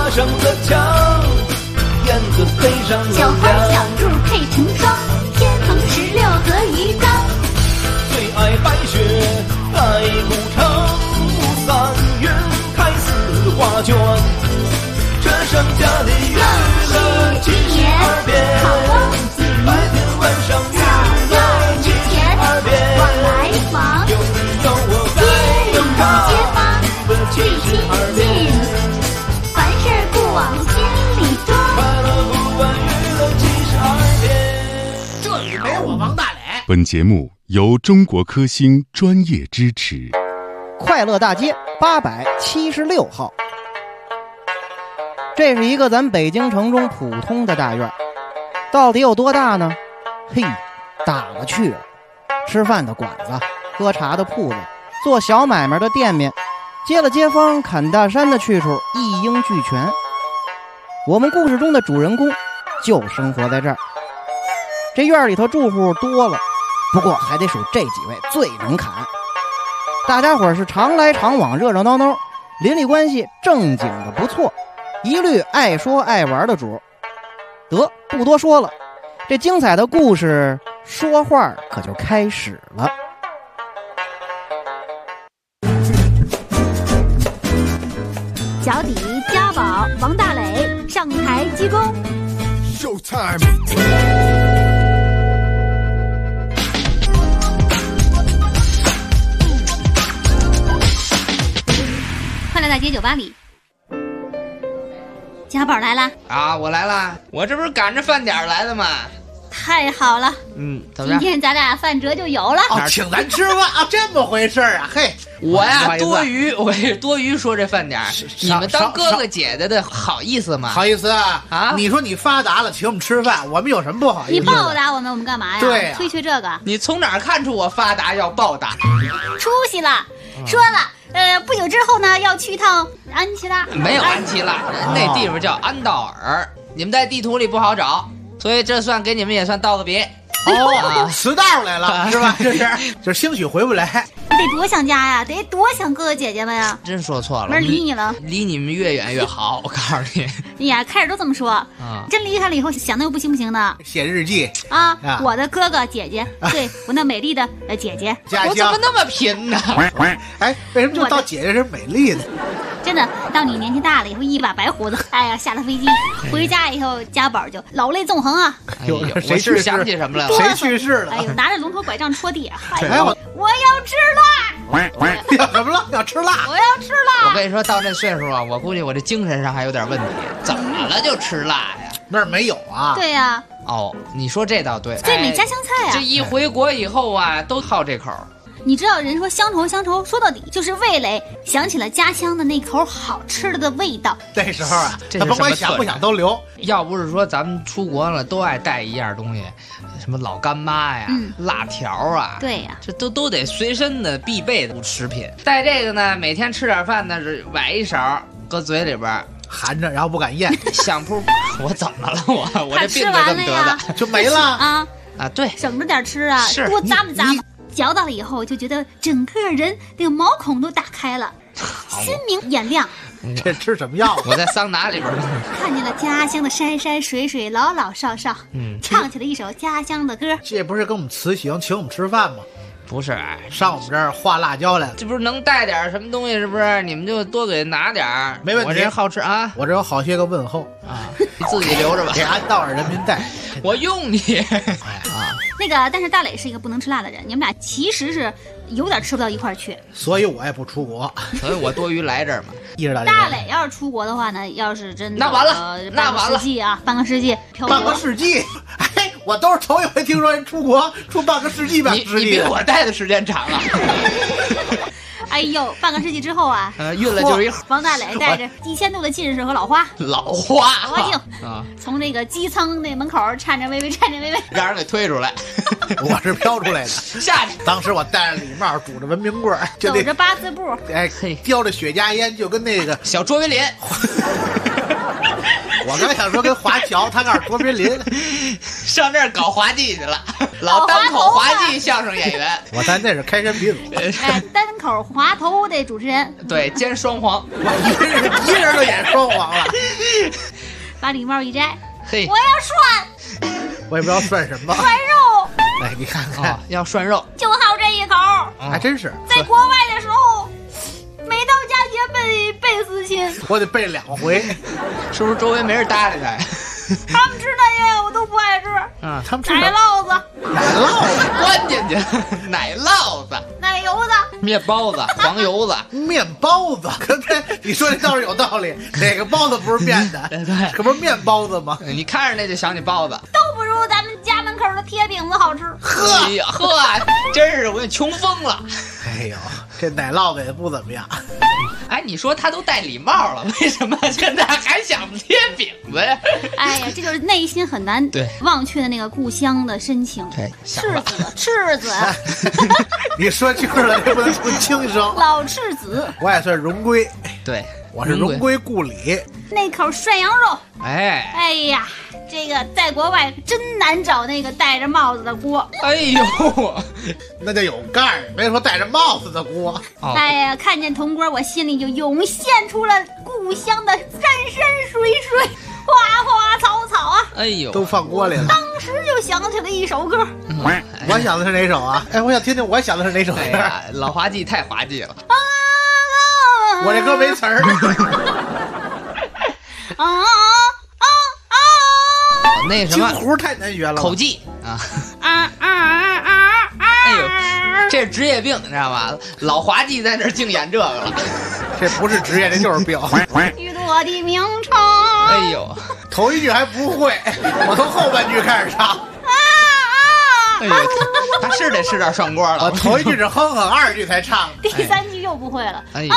上了墙，燕子飞上了小花小兔配成双，天蓬16和鱼缸。 最爱白雪在古城，3月开4花卷，这盛家的娱乐72变，白天晚上娱乐72变， 往来往， 有你有我街里街坊最亲近，凡事不往心里装。 快乐不管娱乐72变。 这里没我王大磊。 本节目由中国科兴专业支持。 快乐大街876号，这是一个咱北京城中普通的大院，到底有多大呢？嘿，大了去了，吃饭的馆子，喝茶的铺子，做小买卖的店面，接了街坊砍大山的去处一应俱全。我们故事中的主人公就生活在这儿。这院里头住户多了，不过还得数这几位最能砍。大家伙是常来常往，热热闹闹，邻里关系正经的不错，一律爱说爱玩的主。得，不多说了，这精彩的故事说话可就开始了。 脚底家宝王大磊上台鞠躬。 Showtime。 快乐大街酒吧里，家宝来了啊！我来了，我这不是赶着饭点来的吗？ 太好了， 怎么样？ 今天咱俩饭辙就有了。 哦，请咱吃饭啊，这么回事啊？嘿， 我呀多余，我也多余说这饭点，你们当哥哥姐姐的好意思吗？ 好意思啊！ 啊！ 你说你发达了，请我们吃饭，我们有什么不好意思？ 你报答我们，我们干嘛呀？ 对呀， 推却这个。 你从哪儿看出我发达要报答？ 出息了，说了，不久之后呢，要去一趟安琪拉。 没有安琪拉，那地方叫安道尔，你们在地图里不好找，所以这算给你们也算道个别。 哦，迟到来了是吧？这兴许回不来。 你得多想家呀，得多想哥哥姐姐们呀。 真说错了， 没人理你了， 离你们越远越好。我告诉你， 哎呀，开始都这么说，真离开了以后想的又不行的。 写日记啊，我的哥哥姐姐，对我那美丽的姐姐， 我怎么那么贫呢？ 哎，为什么就到姐姐是美丽的？ 真的，到你年纪大了以后，一把白胡子，哎呀，下了飞机回家以后，家宝就老泪纵横啊！ 哎呦，谁是想起什么来了？ 谁去世了？ 哎呦，拿着龙头拐杖戳地，哎呦， 我要吃辣！ 要什么了？要吃辣！ 我要吃辣！ 我跟你说，到这岁数啊，我估计我这精神上还有点问题。怎么了就吃辣呀？ 那儿没有啊？ 对呀。 哦，你说这倒对， 最美家乡菜啊！ 这一回国以后啊，都好这口。 你知道人说乡愁，说到底就是味蕾，想起了家乡的那口好吃的味道。 这时候啊，他甭管想不想都留。 要不是说咱们出国了都爱带一样东西，什么老干妈呀、辣条啊， 对呀， 这都得随身的必备的食品。带这个呢，每天吃点饭呢，是崴一勺搁嘴里边含着，然后不敢咽。 香扑，我怎么了我这病就这么得的， 就没了啊！ 对， 省着点吃啊，多咂摸咂摸。嚼到了以后，就觉得整个人那个毛孔都打开了，心明眼亮。 这吃什么药？ 我在桑拿里边看见了家乡的山山水水，老老少少，唱起了一首家乡的歌。 这不是跟我们辞行，请我们吃饭吗？ 不是， 上我们这儿画辣椒来了。 这不是能带点什么东西？是不是？你们就多给拿点儿。 没问题， 我这好吃啊！ 我这有好些个问候啊，你自己留着吧。 给安道尔人民带， 我用你啊。 那个，但是大磊是一个不能吃辣的人，你们俩其实是有点吃不到一块儿去。 所以我也不出国， 所以我多余来这儿嘛。 大磊要是出国的话呢，要是真的那完了，那完了， 半个世纪， 半个世纪。哎，我都是头一回听说人出国出半个世纪吧？ 你比我待的时间长了。 哎呦，半个世纪之后啊， 运了就是一王大磊带着1000度的近视和老花镜啊， 从这个机舱那门口颤颤巍巍， 让人给推出来。 我是飘出来的， 下去。 当时我戴着礼帽，拄着文明棍， 走着8字步， 哎，叼着雪茄烟，就跟那个小卓别林。 我刚想说跟华侨，他告诉卓别林上这儿搞滑稽去了。 老单口滑稽相声演员。 我咱这是开山鼻祖。 哎，单口滑头的主持人。 对，兼双簧。 一人都演双簧了。 把礼帽一摘， 嘿， 我要涮， 我也不知道涮什么。 涮肉。 哎，你看看， 要涮肉， 就好这一口。 还真是。 在国外的时候，每到佳节倍思亲。 我得背2回。 是不是周围没人搭理他？ 他们吃那些我都不爱吃。 啊， 他们吃奶酪子， 奶酪子关进去，奶酪子、 奶油子、 面包子、黄油子、 面包子。你说这倒是有道理，哪个包子不是面的？ 对， 可不是面包子吗？ 你看着那就想起包子， 都不如咱们家门口的铁饼子好吃。 哎呀呵，真是我给你穷疯了。 哎呦，这奶酪子也不怎么样。 哎，你说他都戴礼帽了，为什么现在还想贴饼子呀？ 哎呀，这就是内心很难忘却的那个故乡的深情。 对， 赤子， 你说清楚了，这不能出轻声。 老赤子， 我也算荣归。 对， 我是荣归故里。 那口涮羊肉， 哎呀，这个在国外真难找那个戴着帽子的锅。 哎呦， 那就有盖儿，没说戴着帽子的锅。 哎呀，看见铜锅，我心里就涌现出了故乡的山山水水、花花草草啊！ 哎呦， 都放锅里了。 当时就想起了一首歌。 我想的是哪首啊？哎，我想听听我想的是哪首歌。 老滑稽太滑稽了。 我这歌没词儿。 那什么， 京胡太难学了， 口技啊！哎呦，这是职业病，你知道吗？老滑稽在那儿净演这个了。 这不是职业，这就是病。 雨落的名城。 哎呦， 头一句还不会，我从后半句开始唱。 哎呦，他是得吃点涮锅了。 我头一句是哼哼，2句才唱。 第3句又不会了。 哎呦，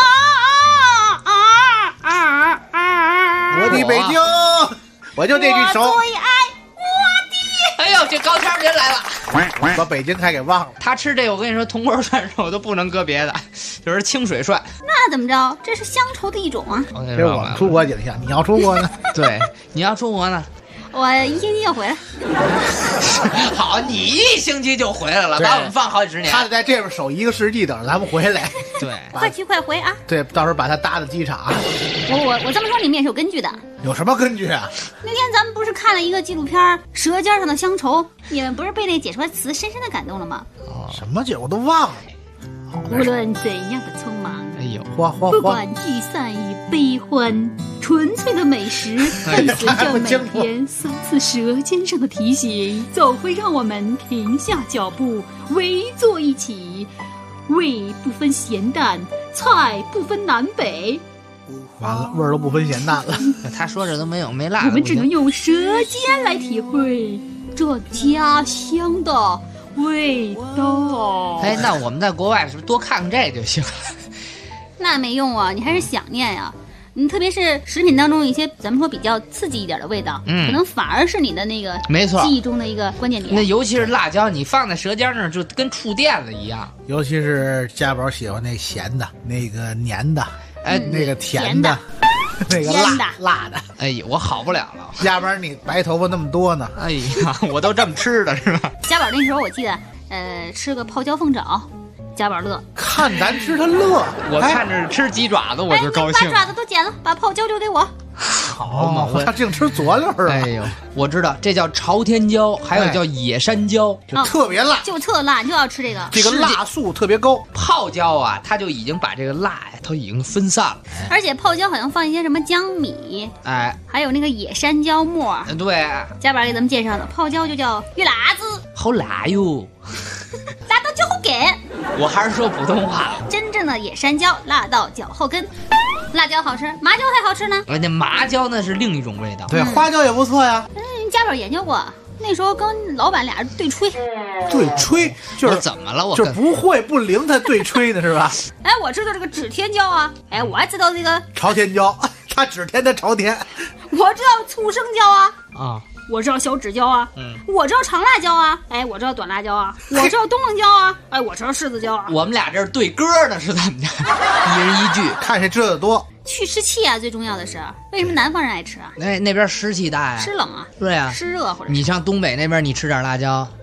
我的北京，我就这句熟。 我最爱我的。 哎呦，这高天别来了， 把北京还给忘了。 他吃这个，我跟你说，铜锅涮肉都不能搁别的，就是清水涮。 那怎么着？这是乡愁的一种啊。 这是我们出国景象，你要出国呢？ 对，你要出国呢？ 我1星期就回来。 好，你1星期就回来了，把我们放好几10年。 他得在这边守1个世纪，等着咱们回来。 对， 快去快回啊！ 对，到时候把他搭到机场。 我这么说，你们也是有根据的。 有什么根据啊？ 那天咱们不是看了一个纪录片《舌尖上的乡愁》，你们不是被那解说词深深的感动了吗？ 什么节我都忘了。 无论怎样的匆忙， 哎呦， 不管聚散与悲欢，纯粹的美食伴随着每天3次舌尖上的提醒，总会让我们停下脚步，围坐一起。味不分咸淡，菜不分南北。 完了，味儿都不分咸淡了。 他说这都没辣。 我们只能用舌尖来体会这家乡的味道。 哎，那我们在国外是不是多看看这就行了？ 那没用啊，你还是想念呀。特别是食品当中一些咱们说比较刺激一点的味道，可能反而是你的那个没错记忆中的一个关键点。 那尤其是辣椒，你放在舌尖那儿就跟触电了一样。 尤其是家宝喜欢那咸的，那个黏的， 哎， 那个甜的，那个辣的。 哎呀，我好不了了。 要不然你白头发那么多呢？ 哎呀，我都这么吃的是吧？ 家宝那时候我记得，吃个泡椒凤爪。家宝乐， 看咱吃他乐， 我看着吃鸡爪子我就高兴。 把爪子都剪了，把泡椒留给我。 好嘛，他净吃佐料了。 哎呦，我知道这叫朝天椒，还有叫野山椒， 就特别辣， 就特辣，就要吃这个。 这个辣素特别高。 泡椒啊，它就已经把这个辣呀，它已经分散了。 而且泡椒好像放一些什么姜米， 哎， 还有那个野山椒末。 对， 家宝给咱们介绍的泡椒就叫月辣子， 好辣哟。 辣到脚后跟， 我还是说普通话了。 真正的野山椒辣到脚后跟，辣椒好吃，麻椒还好吃呢。 那麻椒那是另一种味道。 对，花椒也不错呀。 家宝研究过，那时候跟老板俩人对吹。 对吹就是怎么了？我就不会不灵才对吹的是吧？ 哎，我知道这个指天椒啊，哎，我还知道这个朝天椒，他指天的朝天。 我知道粗生椒啊。 啊。 我知道小指椒啊，我知道长辣椒啊，哎，我知道短辣椒啊，我知道冬冷椒啊，哎，我知道柿子椒啊。 我们俩这是对歌呢，是怎么着？一人一句， 看谁知道的多。 去湿气啊，最重要的是，为什么南方人爱吃啊？ 那边湿气大呀， 湿冷啊， 对啊， 湿热或者。 你上东北那边，你吃点辣椒，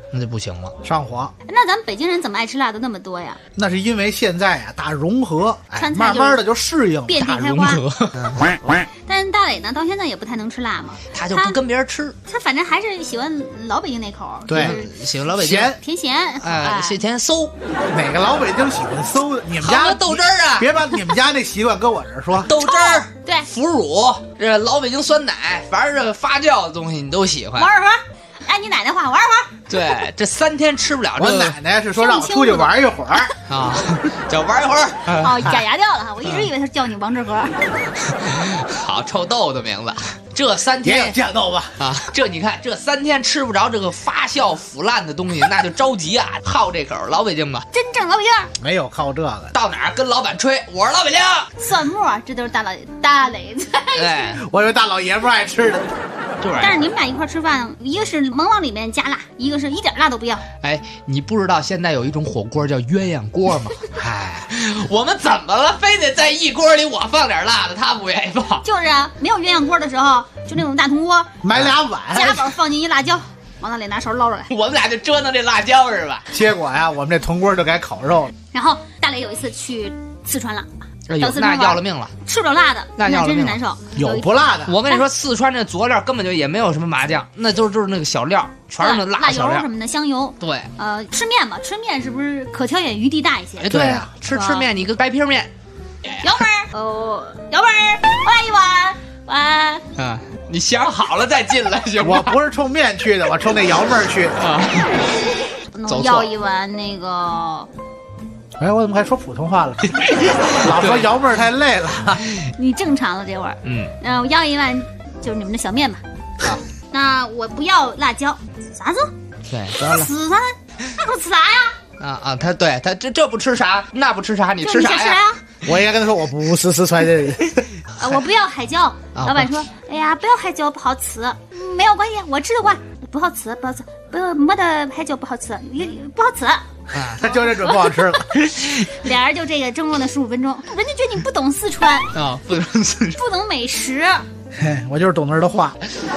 那就不行了， 上火。 那咱们北京人怎么爱吃辣的那么多呀？ 那是因为现在啊，大融合， 川菜慢慢的就适应了。 遍地开花。但大磊呢，到现在也不太能吃辣嘛， 他就不跟别人吃， 他反正还是喜欢老北京那口， 对， 喜欢老北京甜咸， 甜馊。 哪个老北京喜欢馊的？你们家豆汁儿啊， 别把你们家那习惯跟我这儿说。 豆汁儿， 对， 腐乳，这老北京酸奶，凡是这个发酵的东西你都喜欢。 玩会儿，按你奶奶话玩会儿。 对，这3天吃不了这个。 我奶奶是说让我出去玩一会儿啊，叫玩一会儿。 哦，假牙掉了哈，我一直以为他叫你王致和。 好，臭豆的名字。这3天也见到吧啊！这你看，这3天吃不着这个发酵腐烂的东西，那就着急啊！好这口老北京吧， 真正老北京没有靠这个。 到哪儿跟老板吹，我是老北京。 蒜末，这都是大磊菜。 哎， 我以为大老爷们爱吃的。 但是你们俩一块吃饭，一个是猛往里面加辣，一个是一点辣都不要。 哎，你不知道现在有一种火锅叫鸳鸯锅吗？哎，我们怎么了？非得在一锅里我放点辣的，他不愿意放。 就是啊，没有鸳鸯锅的时候，就那种大铜锅， 买俩碗， 夹板放进一辣椒，往那里拿手捞出来。 我们俩就折腾这辣椒是吧？ 结果呀，我们这铜锅就改烤肉了。 然后大磊有一次去四川了。 那要了命了， 吃不了辣的， 那真是难受。 有不辣的， 我跟你说，四川这佐料根本就也没有什么麻酱，那就是那个小料，全是那辣小料油什么的，香油。 对， 吃面嘛，吃面是不是可挑选余地大一些？ 对啊，吃面你个白皮面。 姚妹儿，姚妹儿，我来一碗。碗。 啊，你想好了再进来行吗？ 我不是冲面去的，我冲那姚妹儿去的。 能要一碗那个。 哎，我怎么还说普通话了？老说姚妹儿太累了。 你正常了这会儿。我要一碗就是你们的小面吧。 好。 那我不要辣椒。啥子？ 对， 吃啥？那给我吃啥呀？ 他这不吃啥，那不吃啥，你吃啥呀？ 我应该跟他说我不是四川人。 我不要海椒。老板说，哎呀，不要海椒不好吃。没有关系，我吃得惯。不好吃，不好吃，没得海椒不好吃，不好吃。 他就这准不好吃了。 俩人就这个争论了15分钟，人家觉得你不懂四川啊，不懂四川， 不懂美食。 我就是懂那儿的话。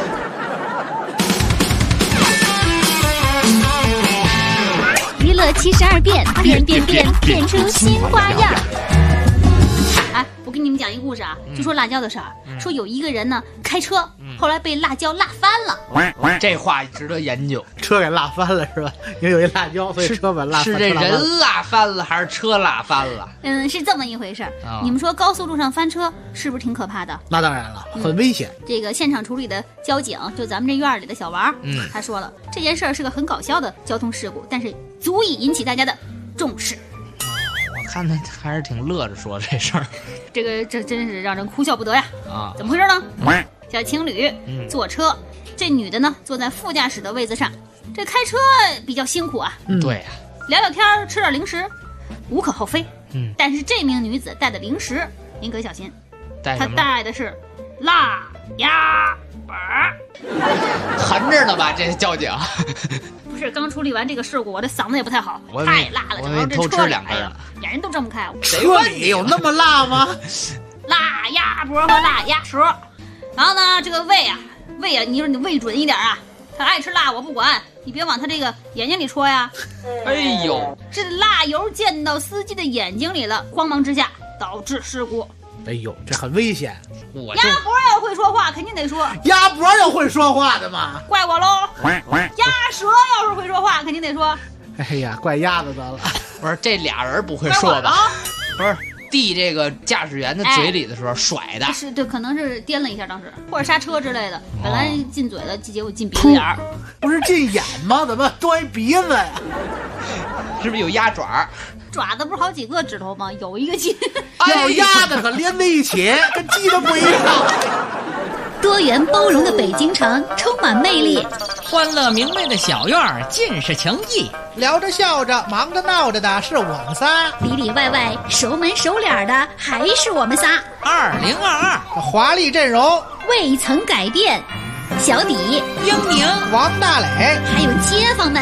娱乐72变，变出新花样。哎，我跟你们讲一个故事啊，就说辣椒的事儿。说有一个人呢开车，后来被辣椒辣翻了。 这话值得研究。 车给辣翻了是吧？因为有一辣椒，所以车把辣翻了。 是这人辣翻了还是车辣翻了？ 是这么一回事儿。你们说高速路上翻车是不是挺可怕的？ 那当然了，很危险。 这个现场处理的交警，就咱们这院里的小王，他说了，这件事儿是个很搞笑的交通事故，但是足以引起大家的重视。 我看他还是挺乐着说这事儿， 这真是让人哭笑不得呀！ 啊， 怎么回事呢？小情侣坐车，这女的呢坐在副驾驶的位子上，这开车比较辛苦啊。 对呀， 聊聊天，吃点零食，无可厚非。但是这名女子带的零食，您可小心，她带的是辣鸭板儿， 含着呢吧？这交警不是刚处理完这个事故，我这嗓子也不太好，太辣了。 我偷吃2根了， 眼睛都睁不开。 车里有那么辣吗？ 辣鸭脖和辣鸭舌。然后呢，这个胃啊，你说你胃准一点啊，他爱吃辣我不管，你别往他这个眼睛里戳呀。 哎呦， 这辣油溅到司机的眼睛里了，慌忙之下导致事故。 哎呦，这很危险。 鸭脖要会说话，肯定得说。 鸭脖要会说话的嘛？ 怪我喽。鸭舌要是会说话，肯定得说。 哎呀，怪鸭子得了。 不是这俩人不会说吧？不是。递这个驾驶员的嘴里的时候甩的， 是对，可能是颠了一下当时，或者刹车之类的，本来进嘴的，结果进鼻子眼儿， 不是进眼吗？怎么多一鼻子呀？ 是不是有鸭爪？ 爪子不是好几个指头吗？有一个进， 要鸭子可连在一起，跟鸡的不一样。 多元包容的北京城充满魅力， 欢乐明媚的小院儿尽是情谊， 聊着笑着忙着闹着的是我们仨， 里里外外熟门熟脸的还是我们仨。 2022 华丽阵容未曾改变，小底、 英宁、 王大磊， 还有街坊们。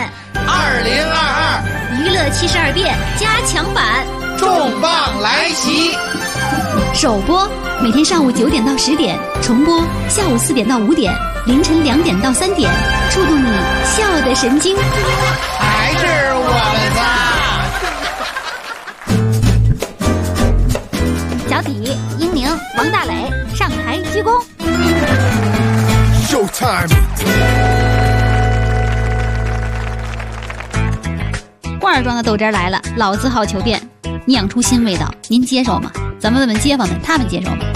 2022 娱乐72变加强版重磅来袭。 首播每天上午9点到10点，重播下午4点到5点，凌晨2点到3点，触动你笑的神经。 还是我小体、英宁、王大磊上台鞠躬。 Showtime！ 罐儿装的豆汁儿来了，老字号求变，酿出新味道，您接受吗？咱们问问街坊们，他们接受吗？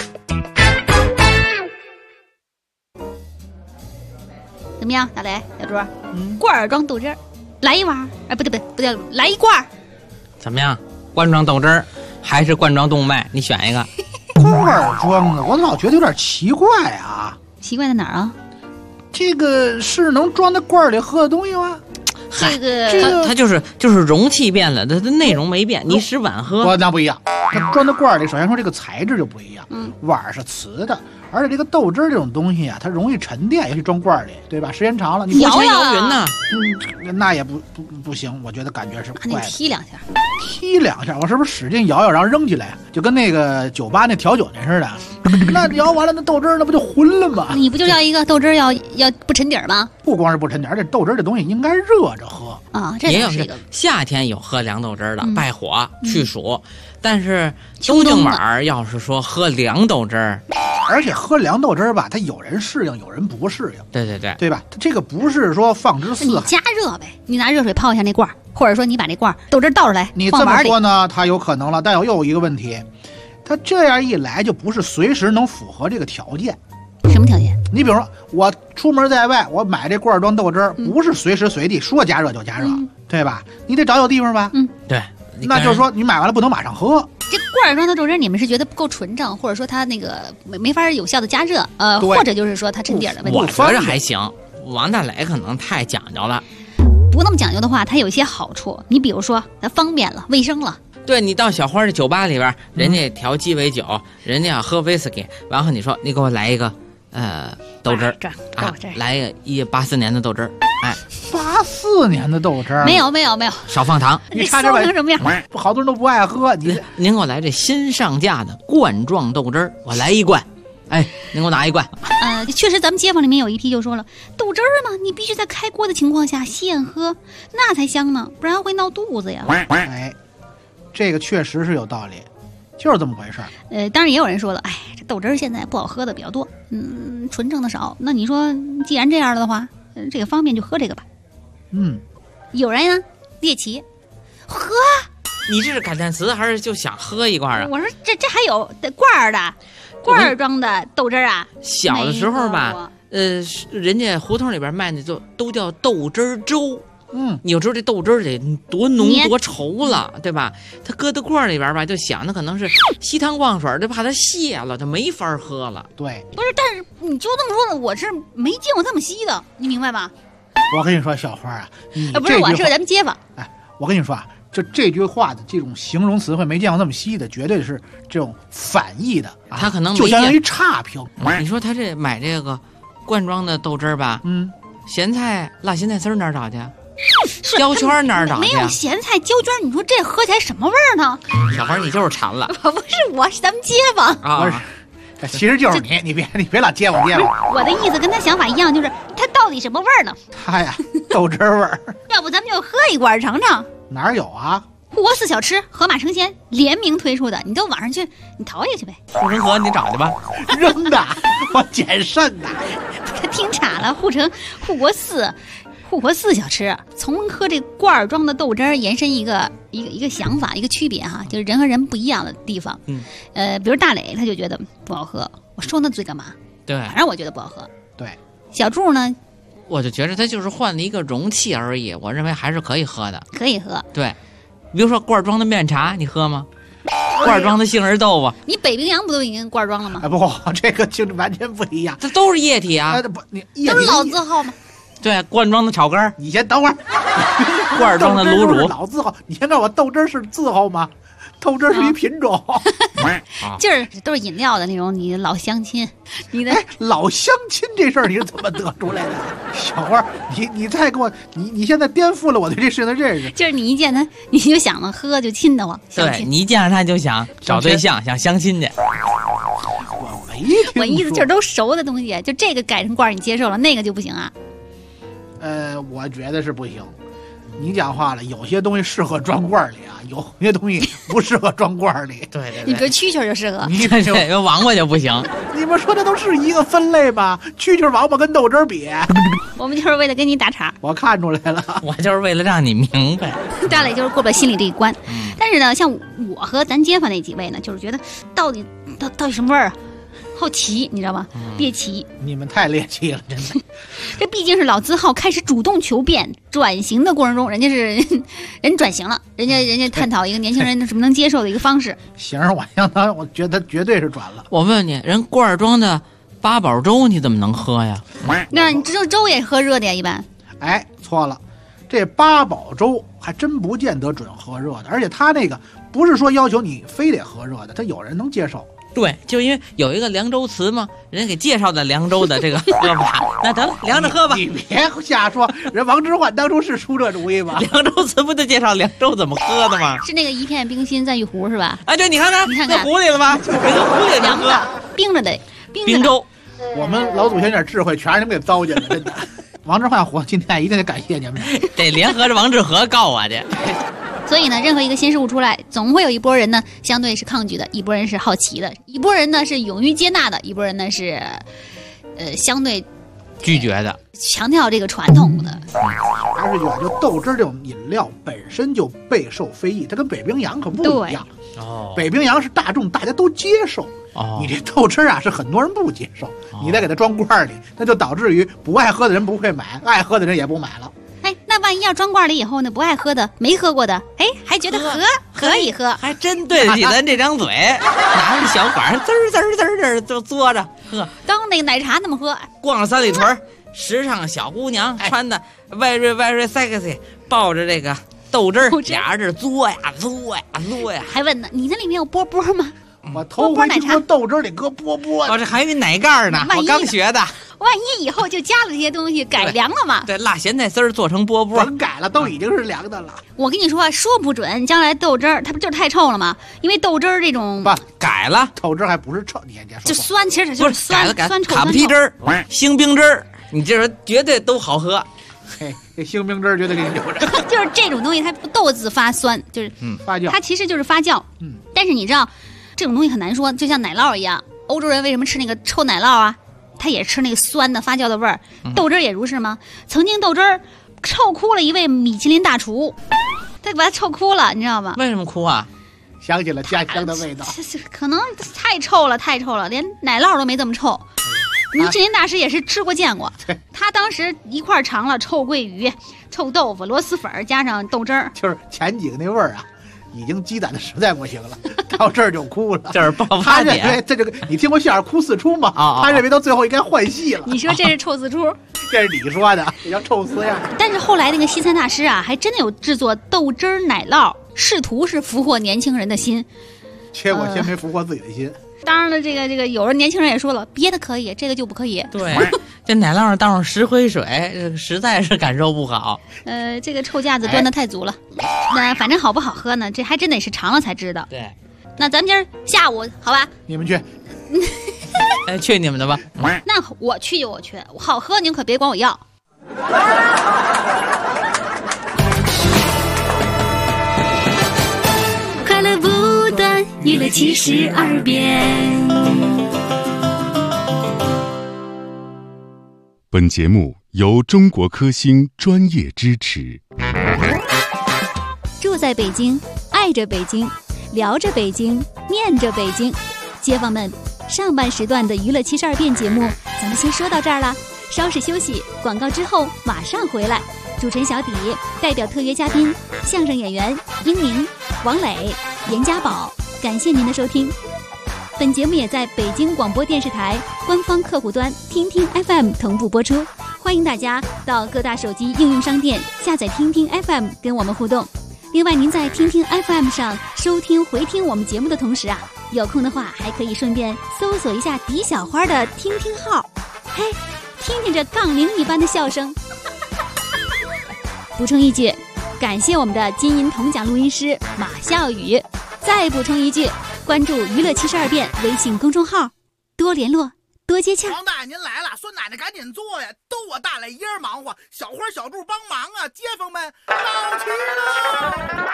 怎么样，大磊、小朱？罐儿装豆汁儿，来一碗？哎，不对，来一罐儿。 怎么样？罐装豆汁儿还是罐装动脉？你选一个。 罐儿装的，我老觉得有点奇怪啊。 奇怪在哪儿啊？ 这个是能装在罐儿里喝的东西吗？ 这个它就是容器变了，它的内容没变，你使碗喝。 那不一样，它装在罐儿里，首先说这个材质就不一样。碗是瓷的，而且这个豆汁儿这种东西啊，它容易沉淀，尤其装罐儿里，对吧？时间长了，你摇匀呢， 那也不行，我觉得感觉是怪的。 那得踢两下， 我是不是使劲摇，然后扔起来，就跟那个酒吧那调酒那似的？那摇完了，那豆汁儿那不就浑了吗？ 你不就要一个豆汁儿要不沉底儿吗？ 不光是不沉底儿，而且豆汁儿这东西应该热着喝啊。这也有是一个夏天有喝凉豆汁儿的，败火去暑，但是冬景晚要是说喝凉豆汁儿， 而且喝凉豆汁儿吧，它有人适应，有人不适应。对吧？这个不是说放之四海， 你加热呗，你拿热水泡一下那罐儿，或者说你把这罐儿豆汁儿倒出来， 你这么说呢，它有可能了。但又有一个问题，它这样一来就不是随时能符合这个条件。 什么条件？ 你比如说，我出门在外，我买这罐装豆汁儿，不是随时随地说加热就加热，对吧？你得找有地方吧？ 对。 那就是说，你买完了不能马上喝。 这罐装的豆汁儿，你们是觉得不够纯正，或者说它那个没法有效的加热，或者就是说它沉底儿的问题？ 我觉着还行。王大磊可能太讲究了。 不那么讲究的话，它有一些好处。你比如说，它方便了，卫生了。 对，你到小花的酒吧里边，人家调鸡尾酒，人家要喝威士忌，然后你说你给我来一个豆汁儿来一个84年的豆汁儿，哎 ，84年的豆汁儿没有， 少放糖， 你差点成什么样？ 好多人都不爱喝。 您给我来这新上架的罐装豆汁儿，我来一罐。哎，您给我拿一罐。 确实，咱们街坊里面有一批就说了，豆汁儿嘛，你必须在开锅的情况下现喝，那才香呢，不然会闹肚子呀。 哎，这个确实是有道理，就是这么回事儿。 当然也有人说了，哎，这豆汁儿现在不好喝的比较多，纯正的少。那你说，既然这样了的话，这个方便就喝这个吧。有人呢猎奇，喝。 你这是感叹词还是就想喝一罐啊？ 我说这还有罐儿的。罐儿装的豆汁儿啊， 小的时候吧，人家胡同里边卖的都叫豆汁儿粥。你就知道这豆汁儿得多浓多稠了，对吧？它搁在罐里边吧，就想的可能是稀汤挂水，就怕它泄了，就没法喝了。 对， 不是，但是你就这么说的，我是没见过这么稀的，你明白吗？ 我跟你说，小花啊， 不是我，是咱们街坊。 哎，我跟你说啊。这句话的这种形容词汇没见过那么稀的，绝对是这种反义的。 他可能就相当于差评。 你说他这买这个罐装的豆汁儿吧，咸菜辣咸菜丝哪儿找去？胶圈哪儿找去？ 没有咸菜胶圈，你说这喝起来什么味儿呢？ 小花，你就是馋了。 不是我，是咱们街坊啊。 其实就是你别老接我。 我的意思跟他想法一样，就是他到底什么味儿呢？ 他呀，豆汁味儿。 要不咱们就喝一罐尝尝。 哪有啊？ 护国寺小吃盒马生鲜联名推出的，你到网上去，你淘一个去呗。 护城河你找去吧， 扔的，我捡剩的。 他听岔了，护国寺小吃，从喝这罐装的豆汁儿延伸一个想法，一个区别哈，就是人和人不一样的地方。比如大磊他就觉得不好喝，我说那嘴干嘛？ 对， 反正我觉得不好喝。 对， 小柱呢？ 我就觉得它就是换了一个容器而已，我认为还是可以喝的。 可以喝。 对，比如说罐装的面茶，你喝吗？罐装的杏仁豆腐， 你北冰洋不都已经罐装了吗？ 不，这个就完全不一样， 这都是液体啊。 都是老字号吗？ 对，罐装的炒肝， 你先等会儿。 罐装的卤煮， 老字号，你先告诉我豆汁是字号吗？豆汁是一品种， 就是都是饮料的那种。你老乡亲，你的老乡亲这事儿你是怎么得出来的？小花，你再给我，你现在颠覆了我对这事情的认识。 就是你一见他，你就想着喝就亲得慌。 对，你一见着他就想找对象，想相亲去。 我意思就是都熟的东西，就这个改成罐你接受了，那个就不行啊？ 我觉得是不行。你讲话了，有些东西适合装罐里啊，有些东西不适合装罐里。 对， 你比如蛐蛐就适合， 对，王八就不行。 你们说的都是一个分类吗？蛐蛐、王八跟豆汁比， 我们就是为了跟你打岔。 我看出来了， 我就是为了让你明白。 大磊就是过不了心里这一关。但是呢，像我和咱街坊那几位呢，就是觉得到底什么味儿啊？好奇，你知道吗？猎奇， 你们太猎奇了，真的。 这毕竟是老字号开始主动求变、转型的过程中，人家是人转型了，人家探讨一个年轻人什么能接受的一个方式。 行，我觉得绝对是转了。 我问你，人罐装的八宝粥你怎么能喝呀？ 那你这粥也喝热的呀？一般？ 哎，错了，这八宝粥还真不见得准喝热的，而且他那个不是说要求你非得喝热的，他有人能接受。 对，就因为有一个凉州词嘛，人家给介绍的凉州的这个喝法，那得了，凉着喝吧。 你别瞎说，人王之涣当初是出这主意吧？ 凉州词不就介绍凉州怎么喝的吗？ 是那个一片冰心在玉壶是吧？ 哎，对，你看看，在壶里了吧？给个壶里能喝， 冰着的， 冰粥。 我们老祖先点智慧，全是你们给糟践了，真的。王之涣活，今天一定得感谢你们。 得联合着王致和告我去。 所以呢，任何一个新事物出来，总会有一拨人呢相对是抗拒的，一拨人是好奇的，一拨人呢是勇于接纳的，一拨人呢是相对拒绝的， 强调这个传统的。 还是就豆汁这种饮料本身就备受非议，它跟北冰洋可不一样。北冰洋是大众大家都接受，你这豆汁啊是很多人不接受，你再给它装罐里，那就导致于不爱喝的人不会买，爱喝的人也不买了。 哎，那万一要装罐里以后呢？不爱喝的、没喝过的，哎，还觉得可以喝， 还真对得起咱这张嘴，拿着小管滋儿滋儿滋儿滋儿就嘬着喝， 当那个奶茶那么喝。 逛了三里屯，时尚小姑娘穿的 very sexy， 抱着这个豆汁儿，俩人这嘬呀， 还问呢，你那里面有波波吗？ 我头回听说豆汁里搁波波， 这还有奶盖呢，我刚学的。 万一以后就加了这些东西，改良了嘛？ 对，辣咸菜丝儿做成波波， 真改了，都已经是凉的了。 我跟你说，说不准将来豆汁儿它不就是太臭了吗？因为豆汁儿这种不改了， 豆汁儿还不是臭，你说就酸，其实就是酸，酸臭。 卡布提汁儿、星冰汁儿，你这说绝对都好喝。 嘿，这星冰汁儿绝对给你留着。 就是这种东西，它豆子发酸，就是发酵， 它其实就是发酵。但是你知道，这种东西很难说，就像奶酪一样，欧洲人为什么吃那个臭奶酪啊？他也吃那个酸的发酵的味儿，豆汁儿也如是吗？曾经豆汁儿臭哭了一位米其林大厨，他把他臭哭了，你知道吗？ 为什么哭啊？ 想起了家乡的味道。 可能太臭了，连奶酪都没这么臭。米其林大师也是吃过见过，他当时一块尝了臭鳜鱼、臭豆腐、螺蛳粉加上豆汁儿， 就是前几个那味儿啊。已经积攒的实在不行了，到这儿就哭了。 这是爆发点。 他认为这个，你听过相声哭四出吗？他认为到最后应该换戏了。 你说这是臭四出？ 这是你说的，这叫臭四样。 但是后来那个西餐大师啊，还真的有制作豆汁儿奶酪，试图是俘获年轻人的心， 结果先没俘获自己的心。 当然了，这个有人年轻人也说了，别的可以，这个就不可以。 对，这奶酪上倒上石灰水，实在是感受不好。 这个臭架子端得太足了。那反正好不好喝呢？这还真得是尝了才知道。 对， 那咱们今儿下午好吧？ 你们去。 哎，去你们的吧。 那我去就我去，好喝您可别管我要。 快乐不断，娱乐72变。 本节目由中国科兴专业支持。 住在北京，爱着北京，聊着北京，念着北京。街坊们，上半时段的娱乐72变节目咱们先说到这儿了，稍事休息，广告之后马上回来。主持人小底代表特约嘉宾相声演员英明、王磊、严家宝，感谢您的收听。本节目也在北京广播电视台官方客户端听听 FM 同步播出，欢迎大家到各大手机应用商店下载听听 FM 跟我们互动。另外，您在听听 FM 上收听回听我们节目的同时啊，有空的话还可以顺便搜索一下狄小花的听听号，嘿，听听这杠铃一般的笑声。补充一句，感谢我们的金银铜奖录音师马笑宇。再补充一句，关注娱乐72变微信公众号。 多联络，多接洽。 王大爷您来了，孙奶奶赶紧坐呀，都我大磊一人忙活，小花小柱帮忙啊，街坊们闹齐了。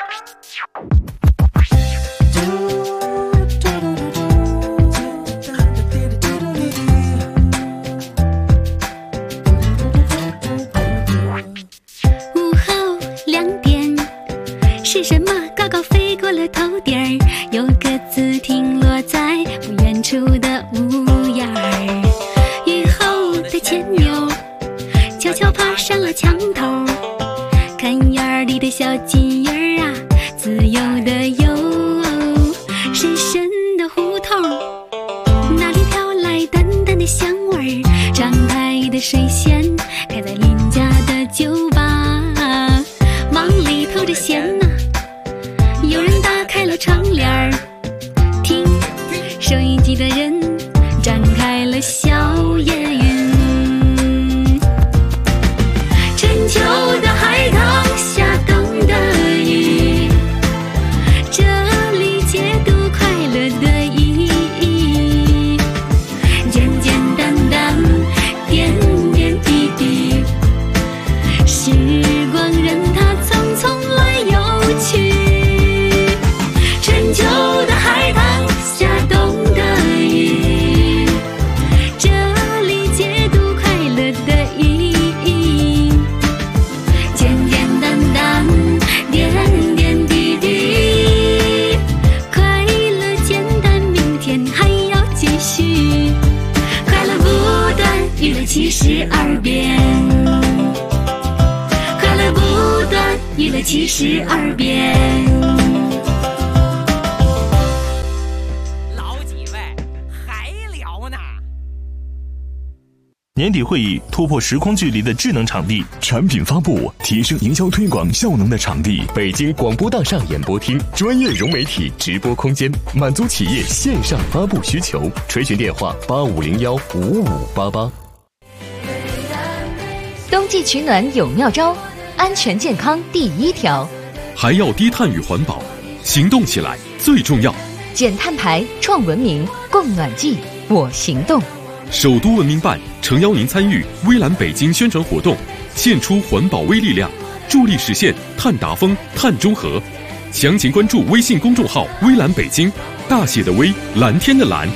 午后2点，是什么高高飞过了头顶儿？有个字停落在不远处的屋檐儿。雨后的牵牛悄悄爬上了墙头，看院里的小金鱼儿啊，自由的游。深深的胡同，那里飘来淡淡的香味儿，长台的水仙开在邻家的酒吧，忙里偷着闲呐。有人打开了窗帘儿，听收音机的人展开了小夜云。春秋的海棠下冬的雨，这里解读快乐的意义。简简单单，点点滴滴，时光任它匆匆来又去。春秋的海棠下冬的雨，这里解读快乐的意义。简简单单，点点滴滴，快乐简单，明天还要继续。快乐不断，娱乐72变。快乐不断，娱乐72变。 年底会议突破时空距离的智能场地， 产品发布提升营销推广效能的场地， 北京广播大厦演播厅专业融媒体直播空间，满足企业线上发布需求。垂询电话85015588。 冬季取暖有妙招，安全健康第一条， 还要低碳与环保，行动起来最重要。 减碳排，创文明，供暖季，我行动。 首都文明办诚邀您参与微蓝北京宣传活动，献出环保微力量，助力实现碳达峰、碳中和。详情关注微信公众号微蓝北京，大写的微，蓝天的蓝。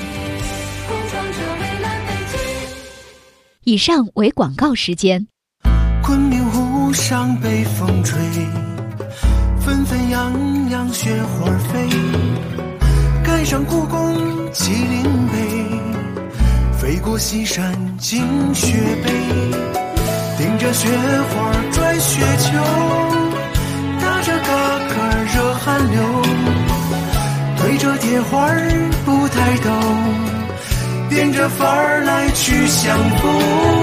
以上为广告时间。 昆明湖上北风吹，纷纷扬扬雪花飞，赶上故宫麒麟碑，飞过西山进雪北，顶着雪花转雪球，打着嘎嘎热汗流，推着铁花不抬头，变着法儿来去相逢。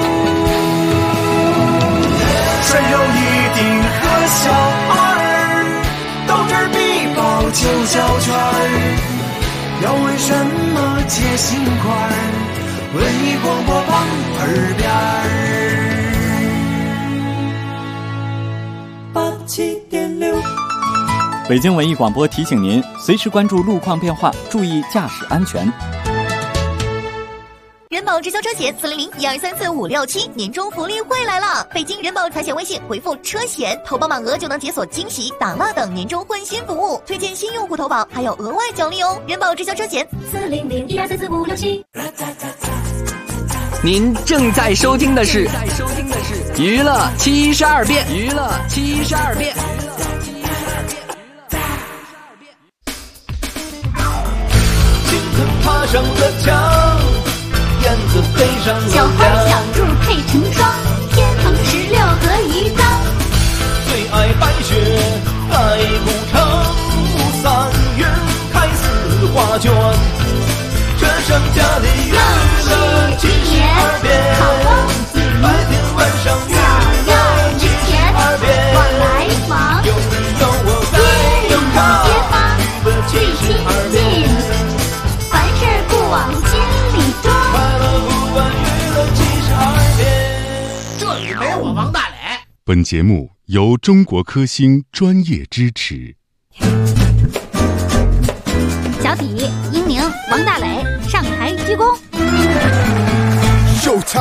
顺手一顶和小二，豆汁必饱就小圈儿，要问什么切心块儿，文艺广播旁耳边87.6。 北京文艺广播提醒您，随时关注路况变化，注意驾驶安全。 人保直销车险400-1234-567年终福利会来了！北京人保财险微信回复车险，投保满额就能解锁惊喜、打蜡等年终换新服务，推荐新用户投保还有额外奖励哦！人保直销车险400-1234-567。 您正在收听的是娱乐72变，娱乐72变。 青藤爬上了墙，燕子飞上了小花小柱配成双，天蓬16和鱼缸。 最爱白雪爱古城，3月开四画卷，这盛家的娱乐72变，白天晚上娱乐72变， 我来访， 有你有我在有他，娱乐72变， 凡事不往心里装， 快乐不管娱乐72变。 这里没我王大磊。 本节目由中国科兴专业支持。 小体、英宁、王大磊上台鞠躬。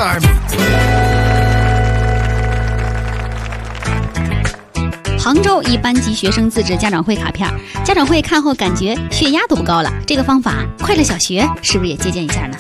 杭州一班级学生自制家长会卡片，家长会看后感觉血压都不高了。这个方法，快乐小学是不是也借鉴一下呢？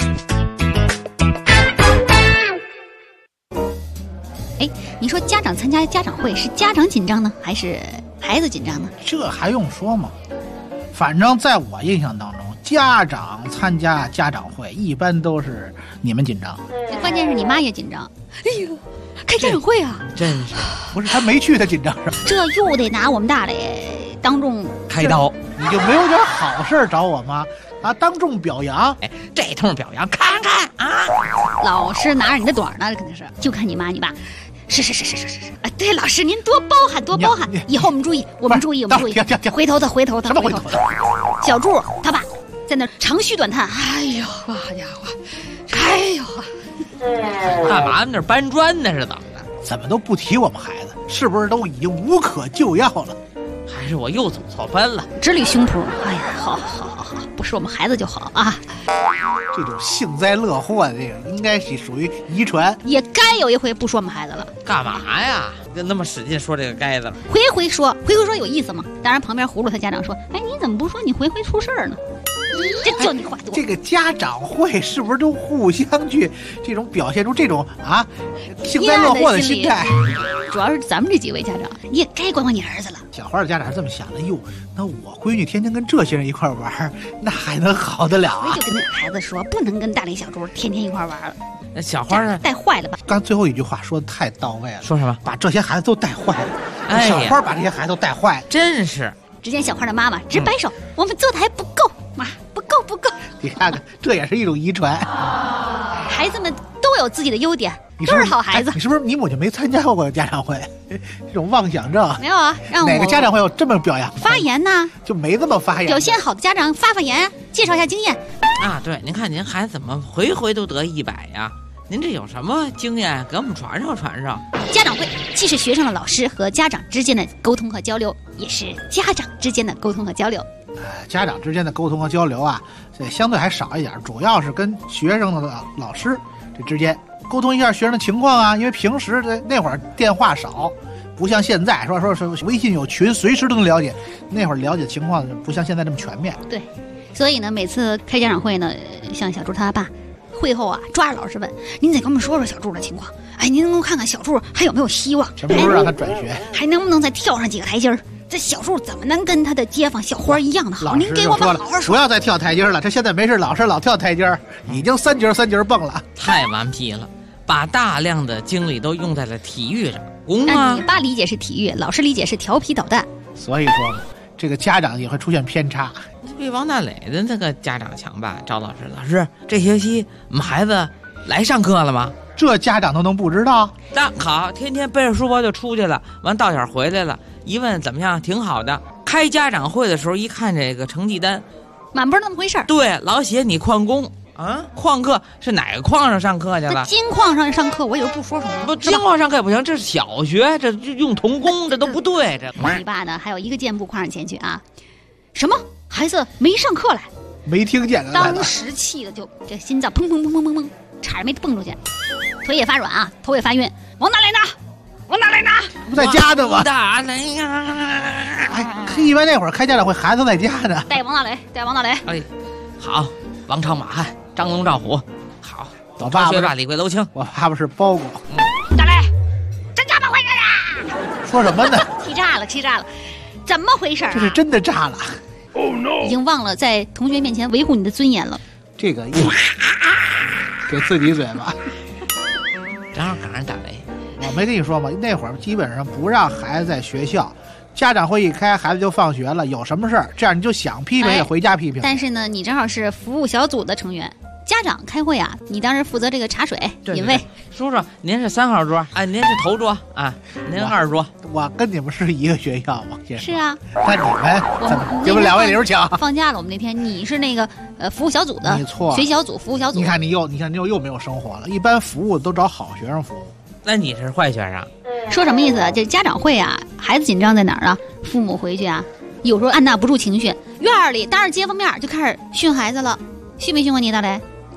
哎，你说家长参加家长会是家长紧张呢，还是孩子紧张呢？ 这还用说吗？反正在我印象当中，家长参加家长会一般都是你们紧张， 关键是你妈也紧张。哎呦，开家长会啊！ 真是， 不是他没去，他紧张是？ 这又得拿我们大磊当众开刀， 你就没有点好事找我吗？啊，当众表扬， 哎，这通表扬看看啊！ 老师拿着你的短呢，肯定是，就看你妈你爸。是，啊，对，老师您多包涵，以后我们注意，回头的， 什么回头的？ 小柱他爸在那长吁短叹，哎呦，好家伙，哎呦， 干嘛那搬砖呢？是怎么的？ 怎么都不提我们孩子？是不是都已经无可救药了？ 还是我又走错班了？ 直捋胸脯，哎呀，好，不是我们孩子就好啊。 这种幸灾乐祸的这个，应该是属于遗传。 也该有一回不说我们孩子了。 干嘛呀？就那么使劲说这个该子了？ 回说有意思吗？当然，旁边葫芦他家长说：“哎，你怎么不说你回出事儿呢？”这就你话多。 这个家长会是不是都互相去这种表现出这种啊幸灾乐祸的心态？ 主要是咱们这几位家长，你也该管管你儿子了。 小花的家长是这么想的，哟，那我闺女天天跟这些人一块玩，那还能好得了啊？ 我就跟那孩子说，不能跟大磊小猪天天一块玩了。 那小花呢？ 带坏了吧？ 刚最后一句话说的太到位了。 说什么？ 把这些孩子都带坏了。 哎， 小花把这些孩子都带坏了， 真是。 只见小花的妈妈直摆手，我们做的还不够，妈，不够。 你看看，这也是一种遗传。 孩子们都有自己的优点，都是好孩子。 你是不是你母亲没参加过家长会？这种妄想症没有啊？让我哪个家长会有这么表扬？ 发言呢？ 就没这么发言。 表现好的家长发言，介绍一下经验啊。对，您看您孩子怎么回都得100呀？您这有什么经验给我们传授？ 家长会既是学生的老师和家长之间的沟通和交流，也是家长之间的沟通和交流。 家长之间的沟通和交流啊，相对还少一点，主要是跟学生的老师这之间沟通一下学生的情况啊。因为平时那会儿电话少，不像现在说微信有群，随时都能了解。那会儿了解情况不像现在这么全面。 对，所以呢，每次开家长会呢，像小柱他爸会后啊，抓着老师问：“您再给我们说说小柱的情况。哎，您能够看看小柱还有没有希望？ 什么时候让他转学？ 还能不能再跳上几个台阶儿？这小柱怎么能跟他的街坊小花一样的好？您给我们好好说。 不要再跳台阶了，这现在没事，老师老跳台阶，已经3节蹦了， 太顽皮了，把大量的精力都用在了体育上。 那你爸理解是体育，老师理解是调皮捣蛋。 所以说，这个家长也会出现偏差。 比王大磊的那个家长强吧？赵老师，这学期我们孩子来上课了吗？ 这家长都能不知道？ 好，天天背着书包就出去了，完到点回来了，一问怎么样，挺好的。开家长会的时候一看这个成绩单， 满不是那么回事。 对，老写你旷工啊，旷课是哪个矿上上课去了？ 金矿上上课，我以为不说什么。 不，金矿上课也不行，这是小学，这用童工，这都不对。这你爸呢？还有一个箭步跨上前去啊！什么孩子没上课来？ 没听见啊！ 当时气的就这心脏砰砰砰砰砰砰，差点没蹦出去，腿也发软啊，头也发晕。往哪来呢？ 不在家呢吗？ 哪来呀？ 哎，一般那会儿开家长会，孩子在家呢。 带王大雷。 哎，好，王朝马汉，张龙赵虎，好。 我爸学霸李贵楼清， 我爸爸是包公。 大雷，真他妈回来了！ 说什么呢？ 气炸了，怎么回事啊？ 这是真的炸了。 Oh no！ 已经忘了在同学面前维护你的尊严了。 这个给自己嘴巴， 正好赶上打雷。 我没跟你说吗？那会儿基本上不让孩子在学校，家长会一开，孩子就放学了。有什么事儿，这样你就想批评也回家批评。 但是呢，你正好是服务小组的成员。家长开会啊，你当时负责这个茶水饮味。 叔叔，您是3号桌啊，您是头桌啊，您2桌。 我跟你们是一个学校吗？ 是啊。 那你们2位流强。 放假了，我们那天你是那个服务小组的， 没错， 学习小组服务小组。 你看你又没有生活了。一般服务都找好学生服务。 那你是坏学生？ 说什么意思啊？这家长会啊，孩子紧张在哪儿啊？父母回去啊，有时候按捺不住情绪，院里当着街坊面就开始训孩子了。训没训过你大雷？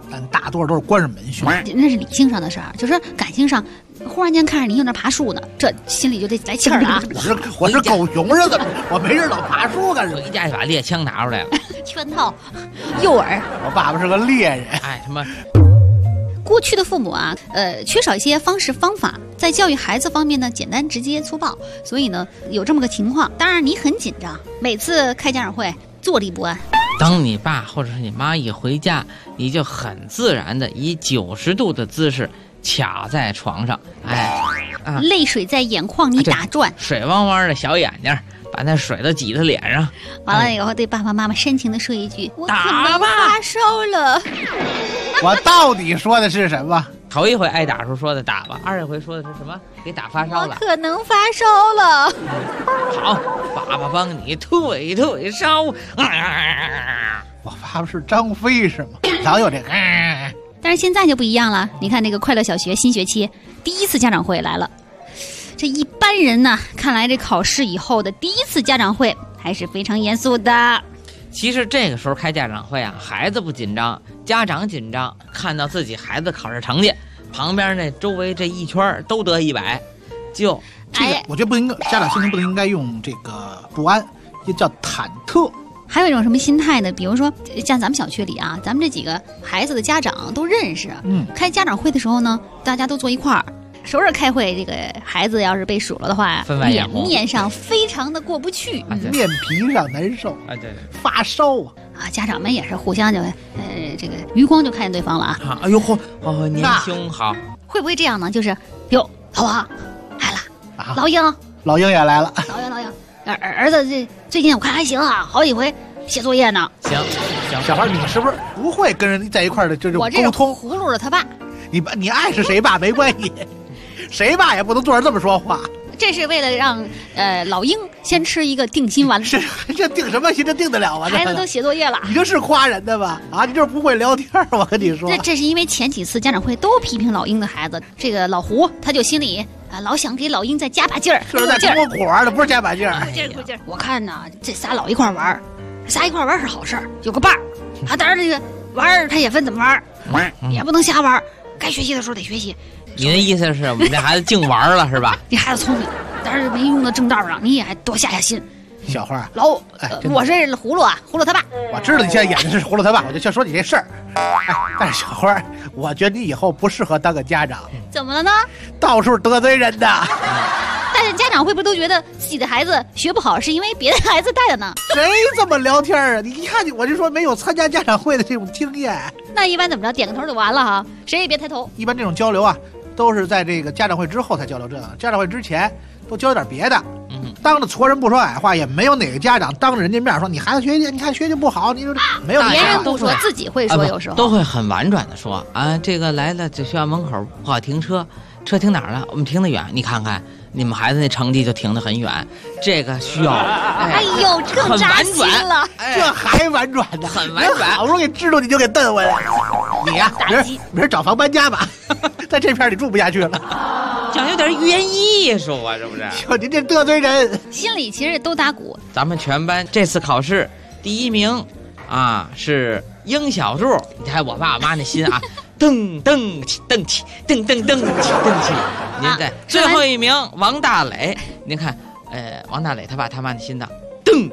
但大多数都是关上门训。 那是理性上的事儿，就是感情上，忽然间看着你有点爬树呢，这心里就得来气儿了啊！ 我是狗熊是怎么？我没事老爬树干什么？ 回家就把猎枪拿出来了， 圈套、诱饵。 我爸爸是个猎人， 哎，什么？ 过去的父母啊，缺少一些方式方法，在教育孩子方面呢，简单直接粗暴，所以呢，有这么个情况。当然你很紧张，每次开家长会坐立不安。 当你爸或者是你妈一回家，你就很自然的以90度的姿势卡在床上， 泪水在眼眶里打转， 水汪汪的小眼睛，把那水都挤在脸上。 完了以后，对爸爸妈妈深情的说一句：“我可能打吧， 发烧了。” 我到底说的是什么？ 头一回挨打时候说的打吧，二一回说的是什么？给打发烧了。 我可能发烧了。 好，爸爸帮你退退烧。我爸爸是张飞是吗？老有这个。 但是现在就不一样了，你看那个快乐小学新学期第一次家长会来了，这一般人呢，看来这考试以后的第一次家长会还是非常严肃的。 其实这个时候开家长会啊，孩子不紧张，家长紧张，看到自己孩子考试成绩，旁边那周围这一圈都得100，就这个我觉得不应该，家长心情不应该用这个不安，也叫忐忑。 还有一种什么心态呢？比如说像咱们小区里啊，咱们这几个孩子的家长都认识，开家长会的时候呢，大家都坐一块儿。首尔开会，这个孩子要是被数了的话，脸面上非常的过不去， 面皮上难受啊，对， 发烧啊，家长们也是互相就这个余光就看见对方了啊。 哎呦嚯，年兄好， 会不会这样呢？就是哟，老王来了，老鹰也来了， 老鹰，儿子这最近我看还行啊，好几回写作业呢。 行， 小孩你是不是不会跟人在一块儿的这种沟通？ 我这葫芦着他爸， 你爱是谁爸没关系。谁爸也不能坐着这么说话， 这是为了让老鹰先吃一个定心丸。 这定什么心？这定得了啊？ 孩子都写作业了， 你这是夸人的吧？啊，你这不会聊天，我跟你说。 这是因为前几次家长会都批评老鹰的孩子，这个老胡他就心里老想给老鹰再加把劲儿， 这是在多火的，不是加把劲儿。 劲儿！我看呢，这仨老一块玩，仨一块玩是好事儿，有个伴儿。当然这个玩他也分怎么玩，也不能瞎玩，该学习的时候得学习。 你的意思是我们这孩子净玩了是吧？ 你孩子聪明，但是没用到正道上，你也还多下心。 小花， 我是葫芦啊，葫芦他爸。 我知道你现在演的是葫芦他爸，我就先说你这事儿。但是小花，我觉得你以后不适合当个家长。 怎么了呢？ 到处得罪人的。 但是家长会不会都觉得自己的孩子学不好是因为别的孩子带的呢？ 谁这么聊天啊？你一看我就说没有参加家长会的这种经验。 那一般怎么着？点个头就完了哈，谁也别抬头。 一般这种交流啊，都是在这个家长会之后才交流这个，家长会之前都交流点别的。当着矬人不说矮话，也没有哪个家长当着人家面说你孩子学习，你看学习不好，你说没有。 别人不说，自己会说，有时候都会很婉转的说啊，这个来了，这学校门口不好停车，车停哪儿了？我们停得远，你看看。你们孩子那成绩就停得很远，这个需要， 哎呦，更扎心了， 这还婉转的， 很婉转， 好不容易知道你就给瞪回来。你呀，明儿找房搬家吧，在这片你住不下去了。 讲有点语言艺术啊，是不是？ 就您这得罪人， 心里其实都打鼓。 咱们全班这次考试第1名啊是英小柱，你看我爸我妈那心啊。噔噔起噔起噔噔噔起噔起，您在最后1名王大磊，您看，王大磊他爸他妈的心脏，噔，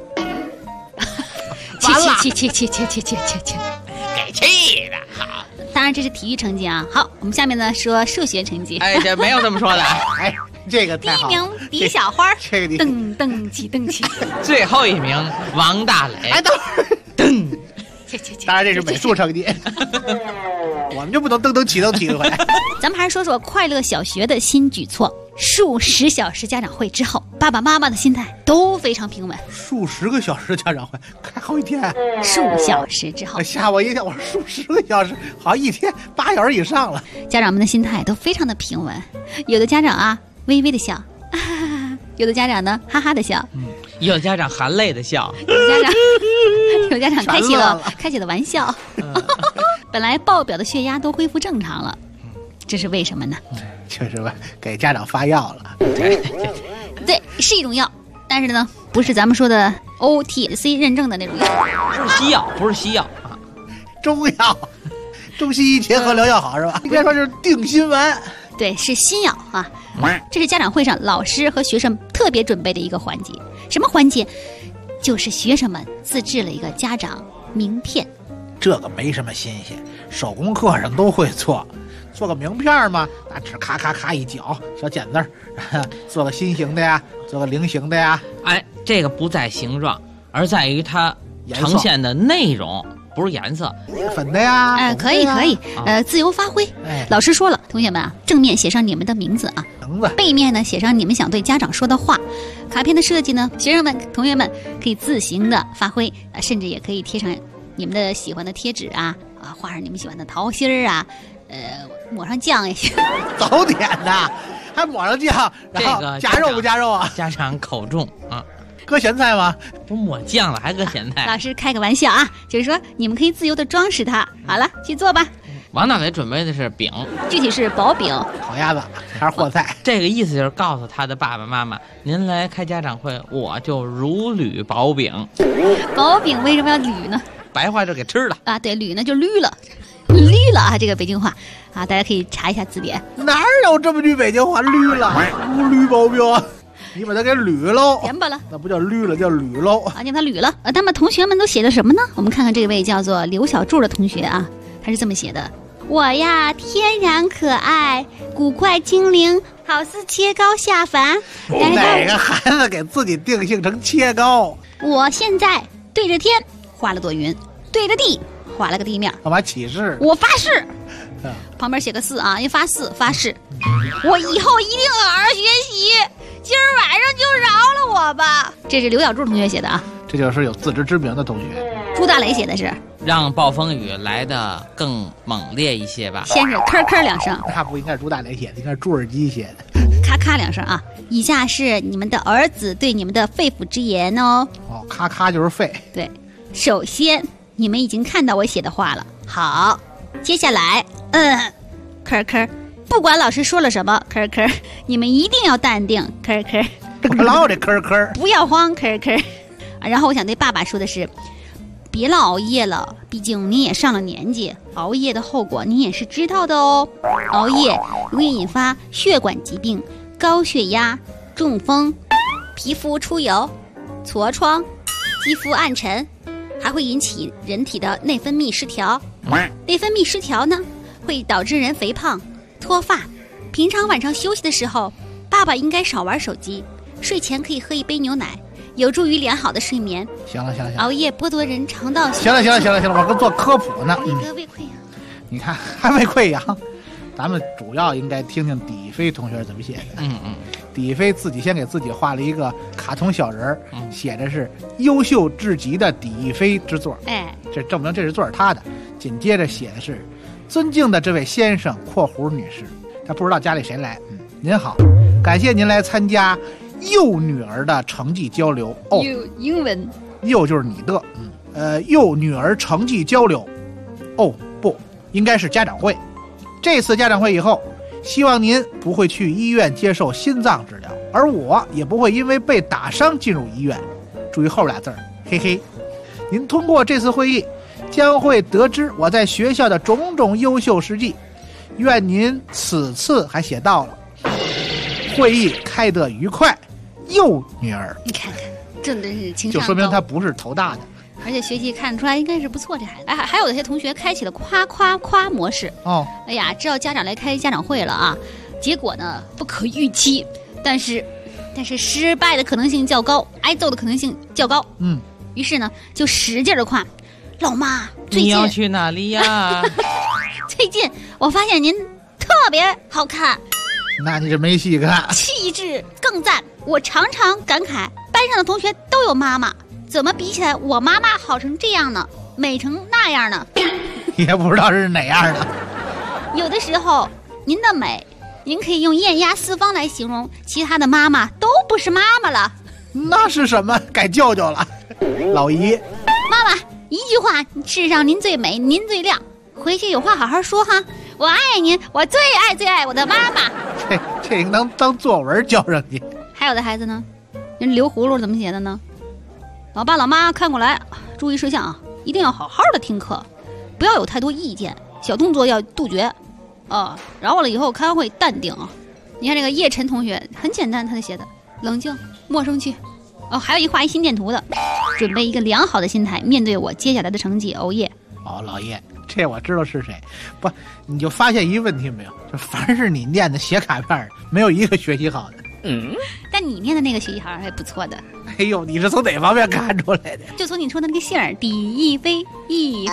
气，给气的好。 当然这是体育成绩啊。好，我们下面呢说数学成绩。 这没有这么说的。 这个太好。 第1名李小花， 这个噔噔起噔起。 最后1名王大磊，噔。 当然这是美术成绩，我们就不能噔噔起回来。 咱们还是说说快乐小学的新举措。数10小时家长会之后，爸爸妈妈的心态都非常平稳。 数10个小时的家长会开好几天， 数小时之后吓我一跳，我说数10个小时，好一天8小时以上了。 家长们的心态都非常的平稳，有的家长啊微微的笑，有的家长呢哈哈的笑， 有的家长含泪的笑， 有家长开起了玩笑。本来报表的血压都恢复正常了，这是为什么呢？ 就是给家长发药了。 对，是一种药，但是呢，不是咱们说的 OTC 认证的那种药， 不是西药啊， 中药。 中西医结合疗效好是吧？应该说就是定心丸。 对，是心药啊。这是家长会上老师和学生特别准备的一个环节。什么环节？就是学生们自制了一个家长名片。 这个没什么新鲜，手工课上都会做。做个名片嘛，拿纸咔咔咔一绞，小剪字儿，做个心形的呀，做个菱形的呀。 哎，这个不在形状，而在于它呈现的内容，不是颜色。 粉的呀， 可以，自由发挥。老师说了，同学们啊，正面写上你们的名字啊，背面呢写上你们想对家长说的话。卡片的设计呢，学生们、同学们可以自行的发挥，甚至也可以贴上你们的喜欢的贴纸啊，画上你们喜欢的桃心儿啊。抹上酱也行， 早点的，还抹上酱，然后加肉不加肉啊？ 家长口重啊， 搁咸菜吗？ 不抹酱了，还搁咸菜？ 老师开个玩笑啊，就是说你们可以自由的装饰它。好了，去做吧。 王大伟准备的是饼， 具体是薄饼、 烤鸭子还是和菜？ 这个意思就是告诉他的爸爸妈妈，您来开家长会，我就如履薄饼。 薄饼为什么要捋呢？ 白话就给吃了啊，对，捋呢就捋了。捋了啊，这个北京话啊，大家可以查一下字典。 哪有这么句北京话？捋了，如履薄冰，你把它给捋喽， 甜吧了， 那不叫捋了，叫捋喽啊，让它捋了。那么同学们都写的什么呢？我们看看这位叫做刘小柱的同学啊，他是这么写的：我呀，天然可爱，古怪精灵，好似切糕下凡。 哪个孩子给自己定性成切糕？ 我现在对着天画了朵云，对着地画了个地面。 干嘛起誓？ 我发誓。旁边写个4啊，一发誓，我以后一定好好学习，今儿晚上就饶了我吧。这是刘小柱同学写的啊， 这就是有自知之明的同学。 朱大雷写的是让暴风雨来得更猛烈一些吧。 先是咔咔2声， 那不应该是朱大雷写的，应该是朱尔基写的。 咔咔2声啊！以下是你们的儿子对你们的肺腑之言哦。 咔咔就是肺。 对，首先你们已经看到我写的话了。好，接下来，科科，不管老师说了什么，科科，你们一定要淡定，科科。 这个老的科科， 不要慌，科科。然后我想对爸爸说的是，别老熬夜了，毕竟你也上了年纪，熬夜的后果你也是知道的哦。熬夜容易引发血管疾病、高血压、中风、皮肤出油、痤疮、肌肤暗沉，还会引起人体的内分泌失调。内分泌失调呢，会导致人肥胖、脱发。平常晚上休息的时候，爸爸应该少玩手机，睡前可以喝一杯牛奶，有助于良好的睡眠。 行了， 熬夜剥夺人肠道。 行了，我跟做科普呢。 一个胃溃疡， 你看还胃溃疡，咱们主要应该听听底飞同学怎么写的。底飞自己先给自己画了一个卡通小人，写的是优秀至极的底飞之作。这证明这是作是他的。紧接着写的是尊敬的这位先生（括弧女士），他不知道家里谁来。您好，感谢您来参加幼女儿的成绩交流。 英文幼就是你的，幼女儿成绩交流。不，应该是家长会。这次家长会以后，希望您不会去医院接受心脏治疗，而我也不会因为被打伤进入医院。注意后俩字儿，嘿嘿。您通过这次会议将会得知我在学校的种种优秀事迹，愿您此次还写到了会议开得愉快，幼女儿。 你看看，真的是情商高， 就说明他不是头大的， 而且学习看得出来应该是不错。这孩子，还有些同学开启了夸模式。哎呀，知道家长来开家长会了啊，结果呢不可预期，但是失败的可能性较高，挨揍的可能性较高。于是呢就使劲的夸，老妈，最近你要去哪里呀？ 最近我发现您特别好看。 那你这没戏看， 气质更赞。我常常感慨，班上的同学都有妈妈，怎么比起来我妈妈好成这样呢？美成那样呢？ 也不知道是哪样的。 有的时候您的美，您可以用艳压四方来形容，其他的妈妈都不是妈妈了。 那是什么？改舅舅了。老姨， 妈妈，一句话，世上您最美，您最亮。回去有话好好说哈，我爱您，我最爱我的妈妈。 这能当作文交上去。 还有的孩子呢，人留葫芦怎么写的呢？老爸老妈看过来，注意事项啊，一定要好好的听课，不要有太多意见， 小动作要杜绝，然后了以后开完会淡定啊。你看这个叶晨同学很简单，他就写的冷静，莫生气。还有画一心电图的，准备一个良好的心态面对我接下来的成绩。熬夜。 老叶，这我知道是谁。不，你就发现一个问题没有？就凡是你念的写卡片，没有一个学习好的。 但你念的那个学习好像还不错的。 哎呦，你是从哪方面看出来的？ 就从你说的那个姓儿，底一飞一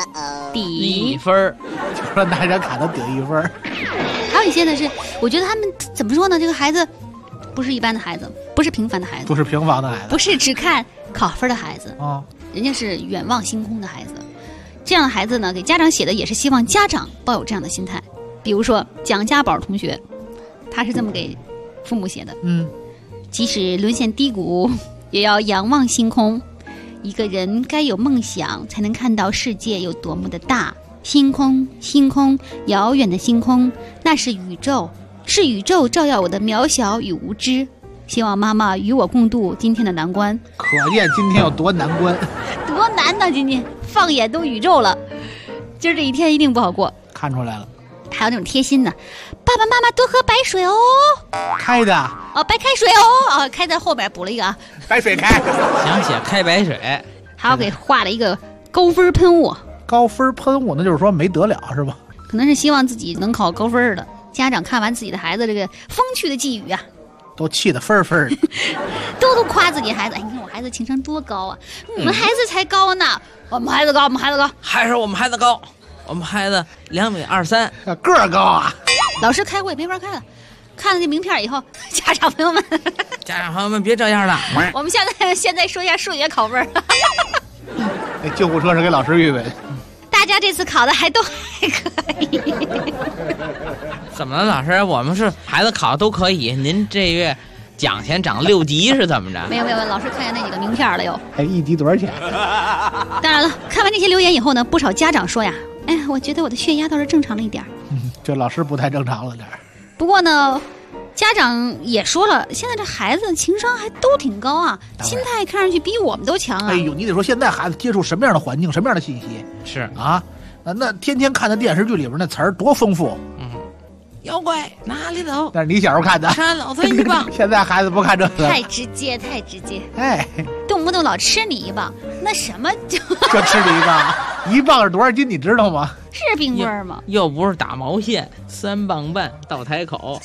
1分， 就说拿张卡能顶1分。 还有一些呢是，我觉得他们怎么说呢？这个孩子不是一般的孩子，不是平凡的孩子， 不是平凡的孩子， 不是只看考分的孩子人家是远望星空的孩子。这样的孩子呢，给家长写的也是希望家长抱有这样的心态。比如说蒋家宝同学，他是这么给父母写的：即使沦陷低谷，也要仰望星空。一个人该有梦想，才能看到世界有多么的大。星空，星空，遥远的星空，那是宇宙，是宇宙照耀我的渺小与无知。希望妈妈与我共度今天的难关。 可见今天有多难关， 多难呢！今天放眼都宇宙了，今儿这一天一定不好过。 看出来了。 还有那种贴心的，爸爸妈妈多喝白水哦。 开的白开水哦。开在后边补了一个白水开， 想写开白水。 还有给画了一个高分喷雾。 高分喷雾，那就是说没得了是吧？ 可能是希望自己能考高分的。家长看完自己的孩子这个风趣的寄语啊， 都气得分的， 都夸自己孩子。你看我孩子情商多高啊！你们孩子才高呢，我们孩子高，我们孩子高， 还是我们孩子高。我们孩子2.23米， 个儿高啊！ 老师开会没法开了，看了这名片以后，家长朋友们别这样了。我们现在说一下数学考分。 那救护车是给老师预备的。 大家这次考的还可以。 怎么了，老师？我们是孩子考的都可以，您这月奖钱涨6级是怎么着？ 没有，老师看见那几个名片了又。 1级多少钱？ 当然了，看完这些留言以后呢，不少家长说呀，我觉得我的血压倒是正常了一点。 这老师不太正常了点。 不过呢，家长也说了，现在这孩子情商还都挺高啊，心态看上去比我们都强啊。 哎呦，你得说现在孩子接触什么样的环境，什么样的信息是啊？那天天看的电视剧里边那词儿多丰富。 妖怪哪里走？ 但是你小时候看的， 扇老子一棒。 现在孩子不看这个， 太直接。 哎， 动不动老吃你一棒，那什么就吃你一棒，1棒是多少斤？你知道吗？ 是冰棍吗？ 又不是打毛线，3磅半到台口。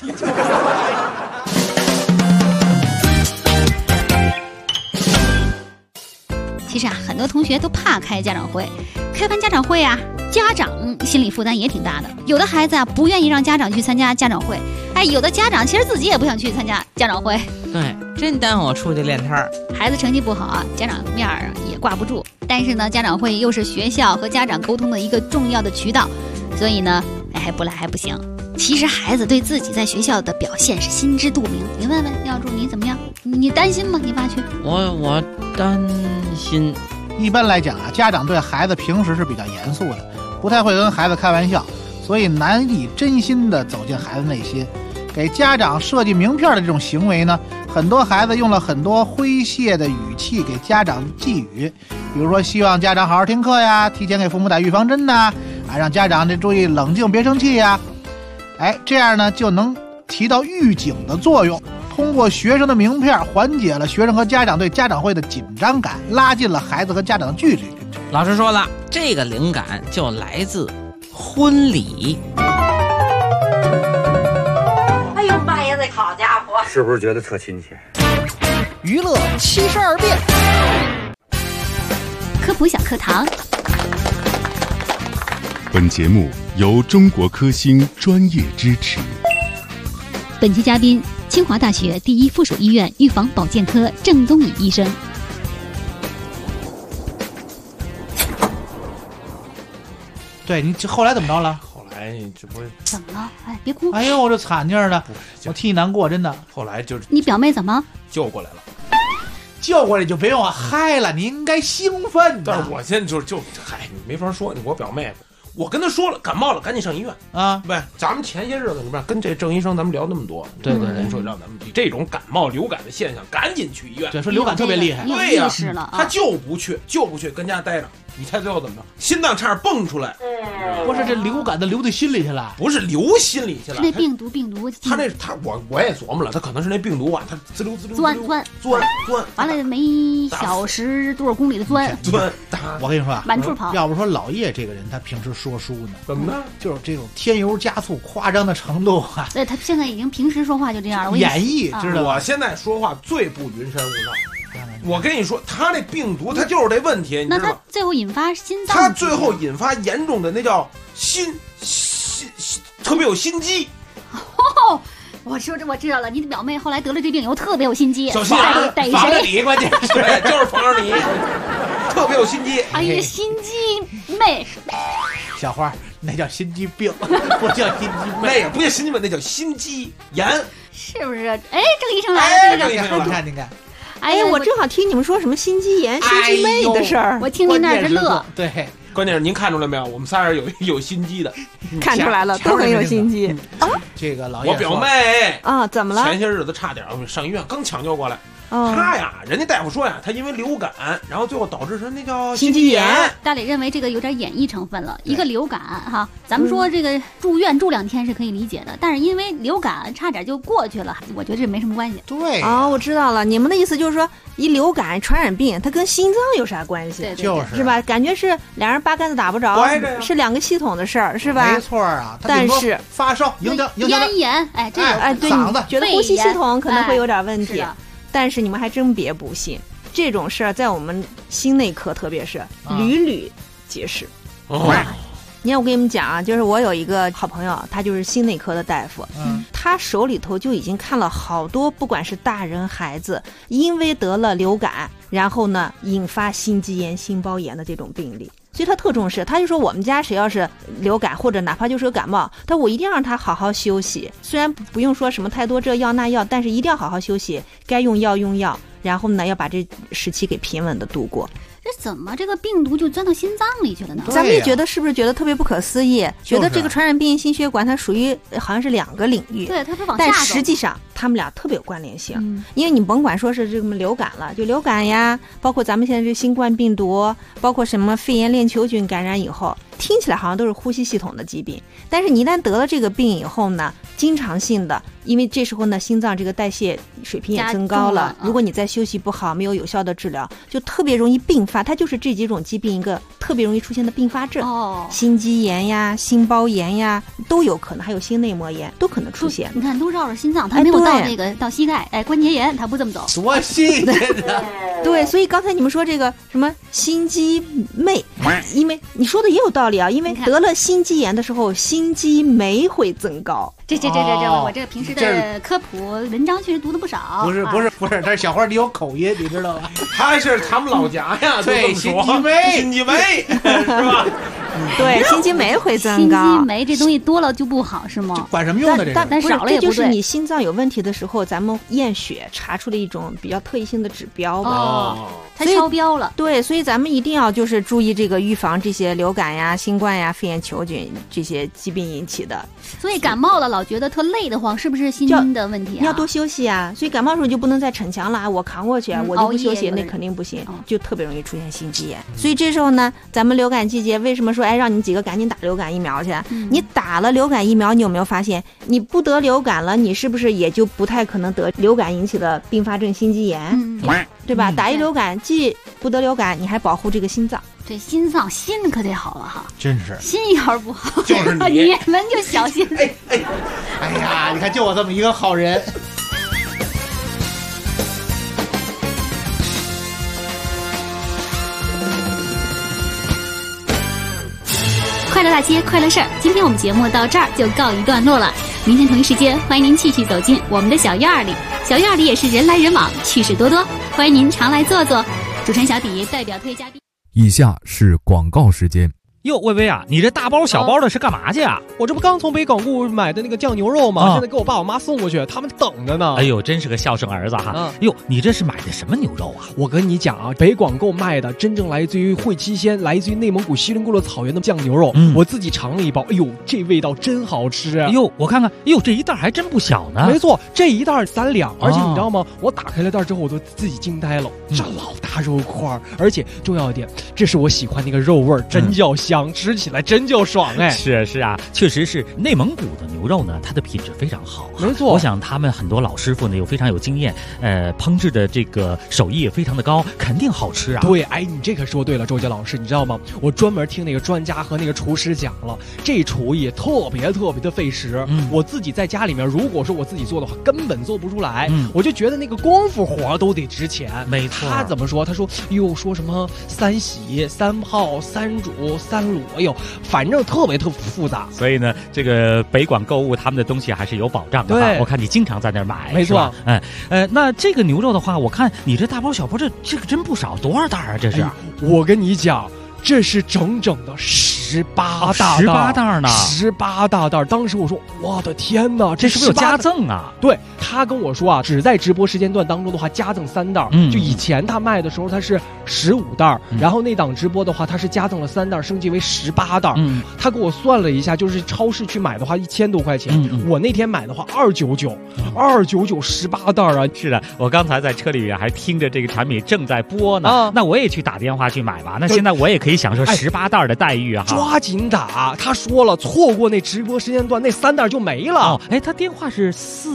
其实啊，很多同学都怕开家长会，开完家长会啊，家长心理负担也挺大的。有的孩子啊，不愿意让家长去参加家长会，有的家长其实自己也不想去参加家长会。 对，真耽误我出去练摊儿。 孩子成绩不好啊，家长面儿也挂不住。但是呢，家长会又是学校和家长沟通的一个重要的渠道，所以呢，不来还不行。其实孩子对自己在学校的表现是心知肚明。你问问耀柱，你怎么样？你担心吗？你爸去？ 我担心。 一般来讲啊，家长对孩子平时是比较严肃的，不太会跟孩子开玩笑，所以难以真心的走进孩子内心。给家长设计名片的这种行为呢，很多孩子用了很多诙谐的语气给家长寄语，比如说希望家长好好听课呀，提前给父母打预防针呐，让家长注意冷静，别生气呀。这样呢就能起到预警的作用，通过学生的名片缓解了学生和家长对家长会的紧张感，拉近了孩子和家长的距离。 老师说了，这个灵感就来自婚礼。 哎呦妈呀，这好家伙， 是不是觉得特亲切？ 娱乐72变， 科普小课堂。 本节目由中国科兴专业支持。 本期嘉宾：清华大学第一附属医院预防保健科郑宗乙医生。 对，你这后来怎么着了？ 后来这不怎么了？别哭！ 哎呦，我这惨劲儿的，我替你难过，真的。 后来就是你表妹怎么救过来了？ 救过来就别用我嗨了，你应该兴奋。 但是我现在就嗨，你没法说，我表妹。我跟他说了，感冒了赶紧上医院啊！ 喂，咱们前些日子你看跟这郑医生咱们聊那么多， 对， 人说让咱们这种感冒流感的现象赶紧去医院。 对，说流感特别厉害。 对呀， 了他就不去，跟家待着。 你猜最后怎么着？心脏差点蹦出来。 不是这流感的流到心里去了？ 不是流心里去了， 那病毒， 我也琢磨了，他可能是那病毒啊，他滋溜钻， 完了每小时多少公里的钻。 我跟你说啊， 满处跑。 要不说老叶这个人，他平时说书呢， 怎么呢？ 就是这种添油加醋、夸张的程度啊。 对，他现在已经平时说话就这样了。 演绎知道吗？ 我现在说话最不云山雾罩。我跟你说，他那病毒，他就是这问题，你知道吗？ 那他最后引发心脏， 他最后引发严重的那叫心，特别有心机。 哦，我知道了，你的表妹后来得了这病以后特别有心机， 小心逮防着你，关键是就是防着你，特别有心机。 哎呀，心机妹， 小花，那叫心机病，不叫心机妹， 那也不叫心机妹，那叫心机炎， 是不是？哎，郑医生来了， 郑医生， 你看。 哎呀，我正好听你们说什么心机炎、心机妹的事儿， 我听您那儿是乐。 对， 关键是您看出来没有？我们仨人有心机的， 看出来了，都很有心机啊。这个老爷， 我表妹啊，怎么了？ 前些日子差点上医院，刚抢救过来。他呀，人家大夫说呀，他因为流感，然后最后导致是那叫心肌炎。 大磊认为这个有点演绎成分了，一个流感哈，咱们说这个住院住2天是可以理解的，但是因为流感差点就过去了，我觉得这没什么关系。 对我知道了，你们的意思就是说，一流感传染病，它跟心脏有啥关系？ 对， 就是吧？感觉是两人八竿子打不着，是2个系统的事儿，是吧？ 没错啊， 但是发烧、咽炎，哎，这个对， 嗓子觉得呼吸系统可能会有点问题。但是你们还真别不信，这种事儿在我们心内科特别是屡屡皆是。你看我跟你们讲啊，就是我有一个好朋友，他就是心内科的大夫，他手里头就已经看了好多，不管是大人孩子，因为得了流感，然后呢引发心肌炎、心包炎的这种病例。所以他特重视，他就说我们家谁要是流感或者哪怕就是有感冒，我一定让他好好休息，虽然不用说什么太多这药那药，但是一定要好好休息，该用药用药，然后呢要把这时期给平稳的度过。 这怎么这个病毒就钻到心脏里去了呢？ 咱们也觉得是不是觉得特别不可思议？觉得这个传染病、心血管它属于好像是2个领域， 对，它不往下走。 但实际上他们俩特别有关联性，因为你甭管说是这个流感了，就流感呀，包括咱们现在这新冠病毒，包括什么肺炎链球菌感染以后，听起来好像都是呼吸系统的疾病，但是你一旦得了这个病以后呢，经常性的，因为这时候呢心脏这个代谢水平也增高了，如果你再休息不好，没有有效的治疗，就特别容易并发。它就是这几种疾病一个特别容易出现的并发症，心肌炎呀、心包炎呀都有可能，还有心内膜炎都可能出现。 你看都绕着心脏，它没有到那个到膝盖，关节炎它不这么走， 多细的。 对，所以刚才你们说这个什么心肌酶，因为你说的也有道理啊，因为得了心肌炎的时候，心肌酶会增高。 这，我这平时的科普文章确实读的不少。 不是，这小花你有口音，你知道吧？ 他是他们老家呀， 对， 心肌酶是吧？ 对，心肌酶会增高。 心肌酶这东西多了就不好是吗？ 管什么用的？ 但少了也不对。 这就是你心脏有问题的时候，咱们验血查出了一种比较特异性的指标吧。 它超标了。 对，所以咱们一定要就是注意这个预防这些流感呀、新冠呀、肺炎球菌这些疾病引起的。 所以感冒了老觉得特累得慌，是不是心的问题啊？ 你要多休息啊。所以感冒的时候就不能再逞强了，我扛过去，我就不休息，那肯定不行，就特别容易出现心肌炎。所以这时候呢，咱们流感季节为什么说让你几个赶紧打流感疫苗去？你打了流感疫苗，你有没有发现你不得流感了，你是不是也就不太可能得流感引起的并发症心肌炎？对吧？打一流感既不得流感，你还保护这个心脏。 这心可得好了哈， 真是心要是不好， 就是你们就小心。 哎呀，你看就我这么一个好人。 快乐大街，快乐事儿。今天我们节目到这儿就告一段落了。明天同一时间，欢迎您继续走进我们的小院里。小院里也是人来人往，趣事多多，欢迎您常来坐坐。主持人小迪代表特约嘉宾。 以下是广告时间。 哟，薇薇啊，你这大包小包的是干嘛去啊？ 我这不刚从北广固买的那个酱牛肉吗？现在给我爸我妈送过去，他们等着呢。 哎呦，真是个孝顺儿子哈！哟，你这是买的什么牛肉啊？ 我跟你讲啊，北广购卖的真正来自于会期鲜，来自于内蒙古锡林郭勒草原的酱牛肉，我自己尝了一包，哎呦，这味道真好吃！ 哎呦，我看看，哎呦，这一袋还真不小呢。 没错，这一袋3两，而且你知道吗？我打开了袋之后，我都自己惊呆了，这老大肉块，而且重要一点，这是我喜欢那个肉味，真叫香，吃起来真叫爽哎！ 是啊，确实是内蒙古的牛肉呢，它的品质非常好。 没错， 我想他们很多老师傅呢又非常有经验，烹制的这个手艺也非常的高，肯定好吃啊。 对，哎，你这可说对了，周杰老师，你知道吗？我专门听那个专家和那个厨师讲了，这厨艺特别的费时。我自己在家里面，如果说我自己做的话，根本做不出来。我就觉得那个功夫活都得值钱。 没错， 他怎么说？他说哟，说什么3洗、3泡、3煮、3卤，哎呦，反正特别复杂。 所以呢，这个北广购物他们的东西还是有保障的。 对， 我看你经常在那儿买， 没错。 那这个牛肉的话，我看你这大包小包，这个真不少，多少袋啊？这是？ 我跟你讲，这是整整的18袋呢，18大袋。当时我说，我的天哪， 这是不是有加赠啊？ 对，他跟我说啊，只在直播时间段当中的话，加赠3袋。就以前他卖的时候，他是15袋，然后那档直播的话，他是加赠了3袋，升级为18袋。他给我算了一下，就是超市去买的话，1000多块钱。我那天买的话，299，29918袋啊！ 是的，我刚才在车里面还听着这个产品正在播呢。那我也去打电话去买吧。那现在我也可以享受18袋的待遇啊！ 抓紧打！他说了，错过那直播时间段，那3袋就没了。 他电话是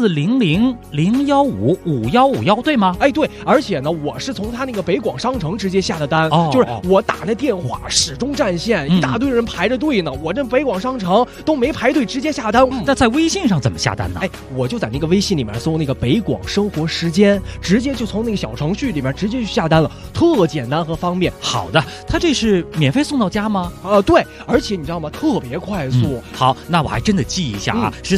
400-015-5151，对吗？ 对，而且呢，我是从他那个北广商城直接下的单，就是我打那电话始终占线，一大堆人排着队呢。我这北广商城都没排队，直接下单。 那在微信上怎么下单呢？ 我就在那个微信里面搜那个北广生活时间，直接就从那个小程序里面直接去下单了，特简单和方便。 好的，他这是免费送到家吗？ 对，而且你知道吗？特别快速。 好，那我还真得记一下啊，是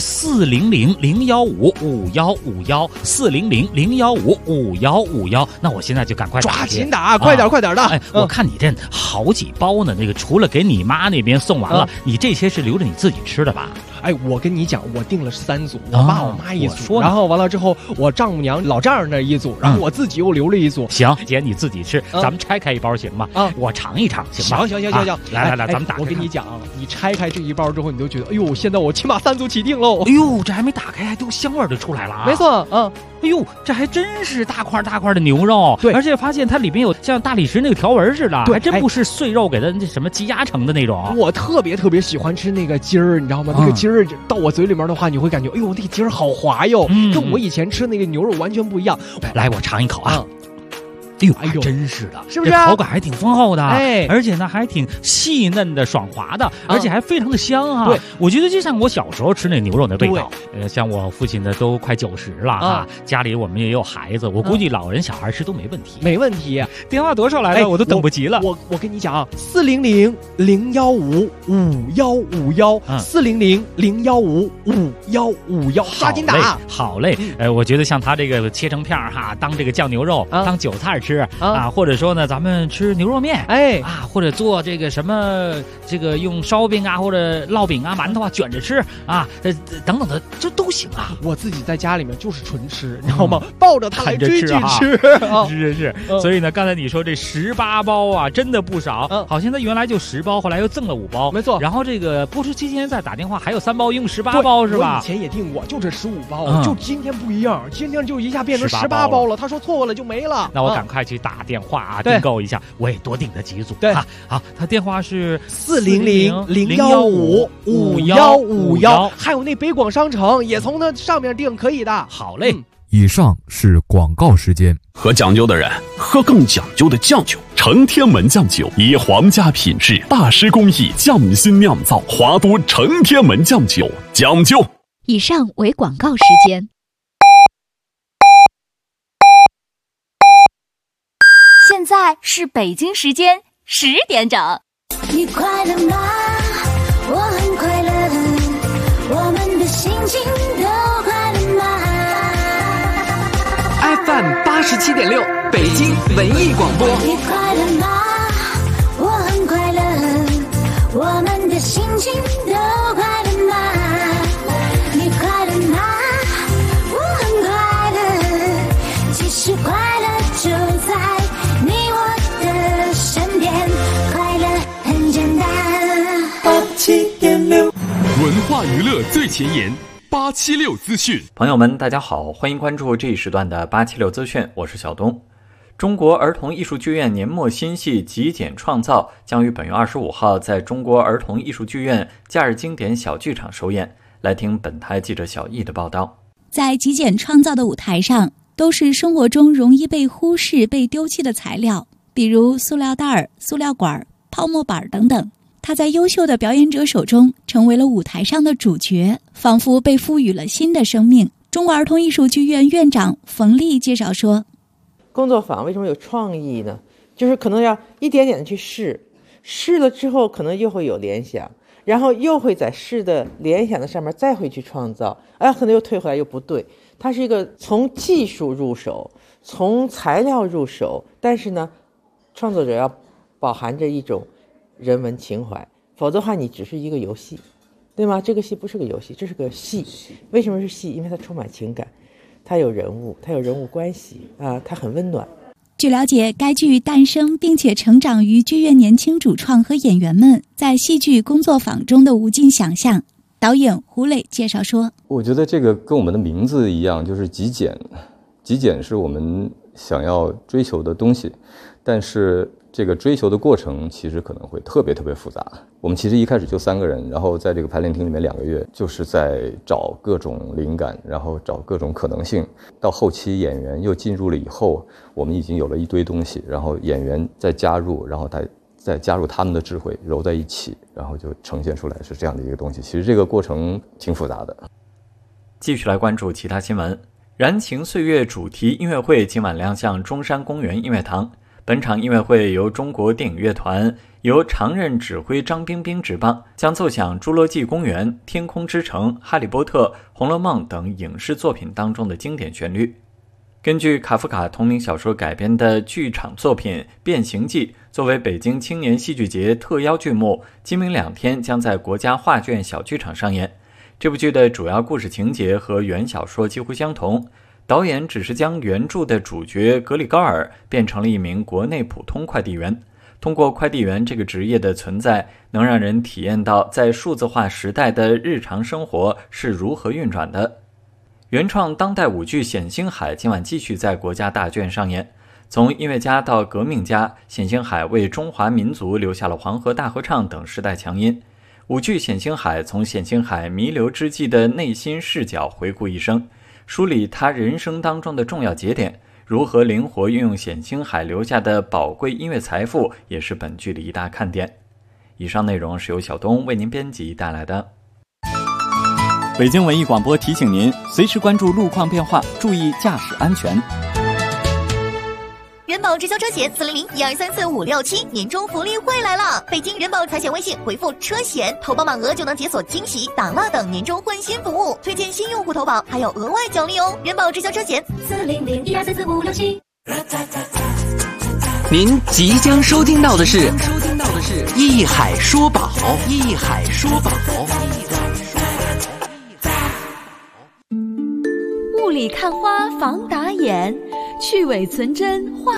400-015-5151，400-015-5151。那我现在就赶快抓紧打，快点的。 我看你这好几包呢，那个除了给你妈那边送完了，你这些是留着你自己吃的吧？ 我跟你讲，我订了3组，我爸我妈一组，然后完了之后，我丈母娘老丈人那一组，然后我自己又留了一组。 行，姐你自己吃，咱们拆开一包行吗？我尝一尝，行吧？ 行， 来，咱们打开。 我跟你讲，你拆开这一包之后，你就觉得，哎呦，现在我起码3组起订喽。 哎呦，这还没打开，都香味就出来了啊！ 没错， 哎呦，这还真是大块的牛肉， 对， 而且发现它里面有像大理石那个条纹似的，还真不是碎肉给它那什么积压成的那种。 我特别喜欢吃那个筋儿，你知道吗？那个筋儿到我嘴里面的话，你会感觉，哎呦，那个筋儿好滑哟，跟我以前吃那个牛肉完全不一样。 来，我尝一口啊。哎呦，真是的， 是不是？ 这口感还挺丰厚的，而且呢还挺细嫩的、爽滑的，而且还非常的香啊！ 对， 我觉得就像我小时候吃那牛肉的味道。像我父亲呢都快90了啊，家里我们也有孩子，我估计老人小孩吃都没问题。 没问题。 电话多少来了？我都等不及了。 我跟你讲，400-015-5151，400-015-5151，抓紧打！ 好嘞，我觉得像他这个切成片哈，当这个酱牛肉，当韭菜吃啊，或者说呢，咱们吃牛肉面，或者做这个什么，这个用烧饼啊，或者烙饼啊、馒头啊卷着吃啊，等等的，这都行啊。 我自己在家里面就是纯吃，你知道吗？抱着它来追剧吃， 是。所以呢，刚才你说这18包啊，真的不少，好像它原来就10包，后来又赠了5包， 没错。 然后这个播出期间再打电话还有3包，一共18包是吧？ 我以前也订过，就这15包，就今天不一样，今天就一下变成18包了。他说错过了就没了。 那我赶快去打电话啊，订购一下，我也多订了几组。好，他电话是 400-015-5151，还有那北广商城也从那上面订，可以的。 好嘞。 以上是广告时间。 喝讲究的人喝更讲究的酱酒，承天门酱酒以皇家品质、大师工艺匠心酿造，华都承天门酱酒，讲究。 以上为广告时间。现在是北京时间10点整。 你快乐吗？我很快乐，我们的心情都快乐吗？ FM 87.6，北京文艺广播。 你快乐吗？我很快乐，我心情都快乐吗？你快乐吗？我很快乐，其实快乐就在你我的身边，快乐很简单。 87.6文化娱乐最前沿，876资讯。 朋友们，大家好，欢迎关注这一时段的876资讯，我是小东。中国儿童艺术剧院年末新戏《极简创造》将于本月25号在中国儿童艺术剧院假日经典小剧场首演。来听本台记者小易的报道。 在极简创造的舞台上，都是生活中容易被忽视、被丢弃的材料，比如塑料袋、塑料管、泡沫板等等。它在优秀的表演者手中成为了舞台上的主角，仿佛被赋予了新的生命。中国儿童艺术剧院院长冯丽介绍说， 工作坊为什么有创意呢？就是可能要一点点的去试了之后可能又会有联想，然后又会在试的联想的上面再会去创造，可能又退回来又不对。它是一个从技术入手，从材料入手，但是呢创作者要饱含着一种人文情怀，否则的话你只是一个游戏，对吗？这个戏不是个游戏，这是个戏。为什么是戏？因为它充满情感，它有人物，它有人物关系啊，它很温暖。 据了解，该剧诞生并且成长于剧院年轻主创和演员们在戏剧工作坊中的无尽想象。导演胡磊介绍说， 我觉得这个跟我们的名字一样，就是极简。极简是我们想要追求的东西，但是这个追求的过程其实可能会特别复杂。我们其实一开始就3个人，然后在这个排练厅里面2个月，就是在找各种灵感，然后找各种可能性。到后期演员又进入了以后，我们已经有了一堆东西，然后演员再加入，然后再加入他们的智慧，揉在一起，然后就呈现出来是这样的一个东西。其实这个过程挺复杂的。 继续来关注其他新闻。燃情岁月主题音乐会今晚亮相中山公园音乐堂。本场音乐会由中国电影乐团由常任指挥张冰冰执棒，将奏响《侏罗纪公园》、《天空之城》、《哈利波特》、《红楼梦》等影视作品当中的经典旋律。根据卡夫卡同名小说改编的剧场作品《变形记》作为北京青年戏剧节特邀剧目，今明2天将在国家画卷小剧场上演。这部剧的主要故事情节和原小说几乎相同，导演只是将原著的主角格里高尔变成了一名国内普通快递员。通过快递员这个职业的存在，能让人体验到在数字化时代的日常生活是如何运转的。原创当代舞剧《冼星海》今晚继续在国家大剧院上演。从音乐家到革命家，冼星海为中华民族留下了黄河大合唱等时代强音。舞剧《冼星海》从冼星海弥留之际的内心视角回顾一生，梳理他人生当中的重要节点，如何灵活运用冼星海留下的宝贵音乐财富，也是本剧的一大看点。以上内容是由小东为您编辑带来的。 北京文艺广播提醒您，随时关注路况变化，注意驾驶安全。 人保直销车险400-1234567年终福利会来了！北京人保财险微信回复车险，投保满额就能解锁惊喜、打蜡等年终换新服务，推荐新用户投保还有额外奖励哦！人保直销车险400-1234567。 您即将收听到的是艺海说宝，艺海说宝。 雾里看花防打眼，去伪存真画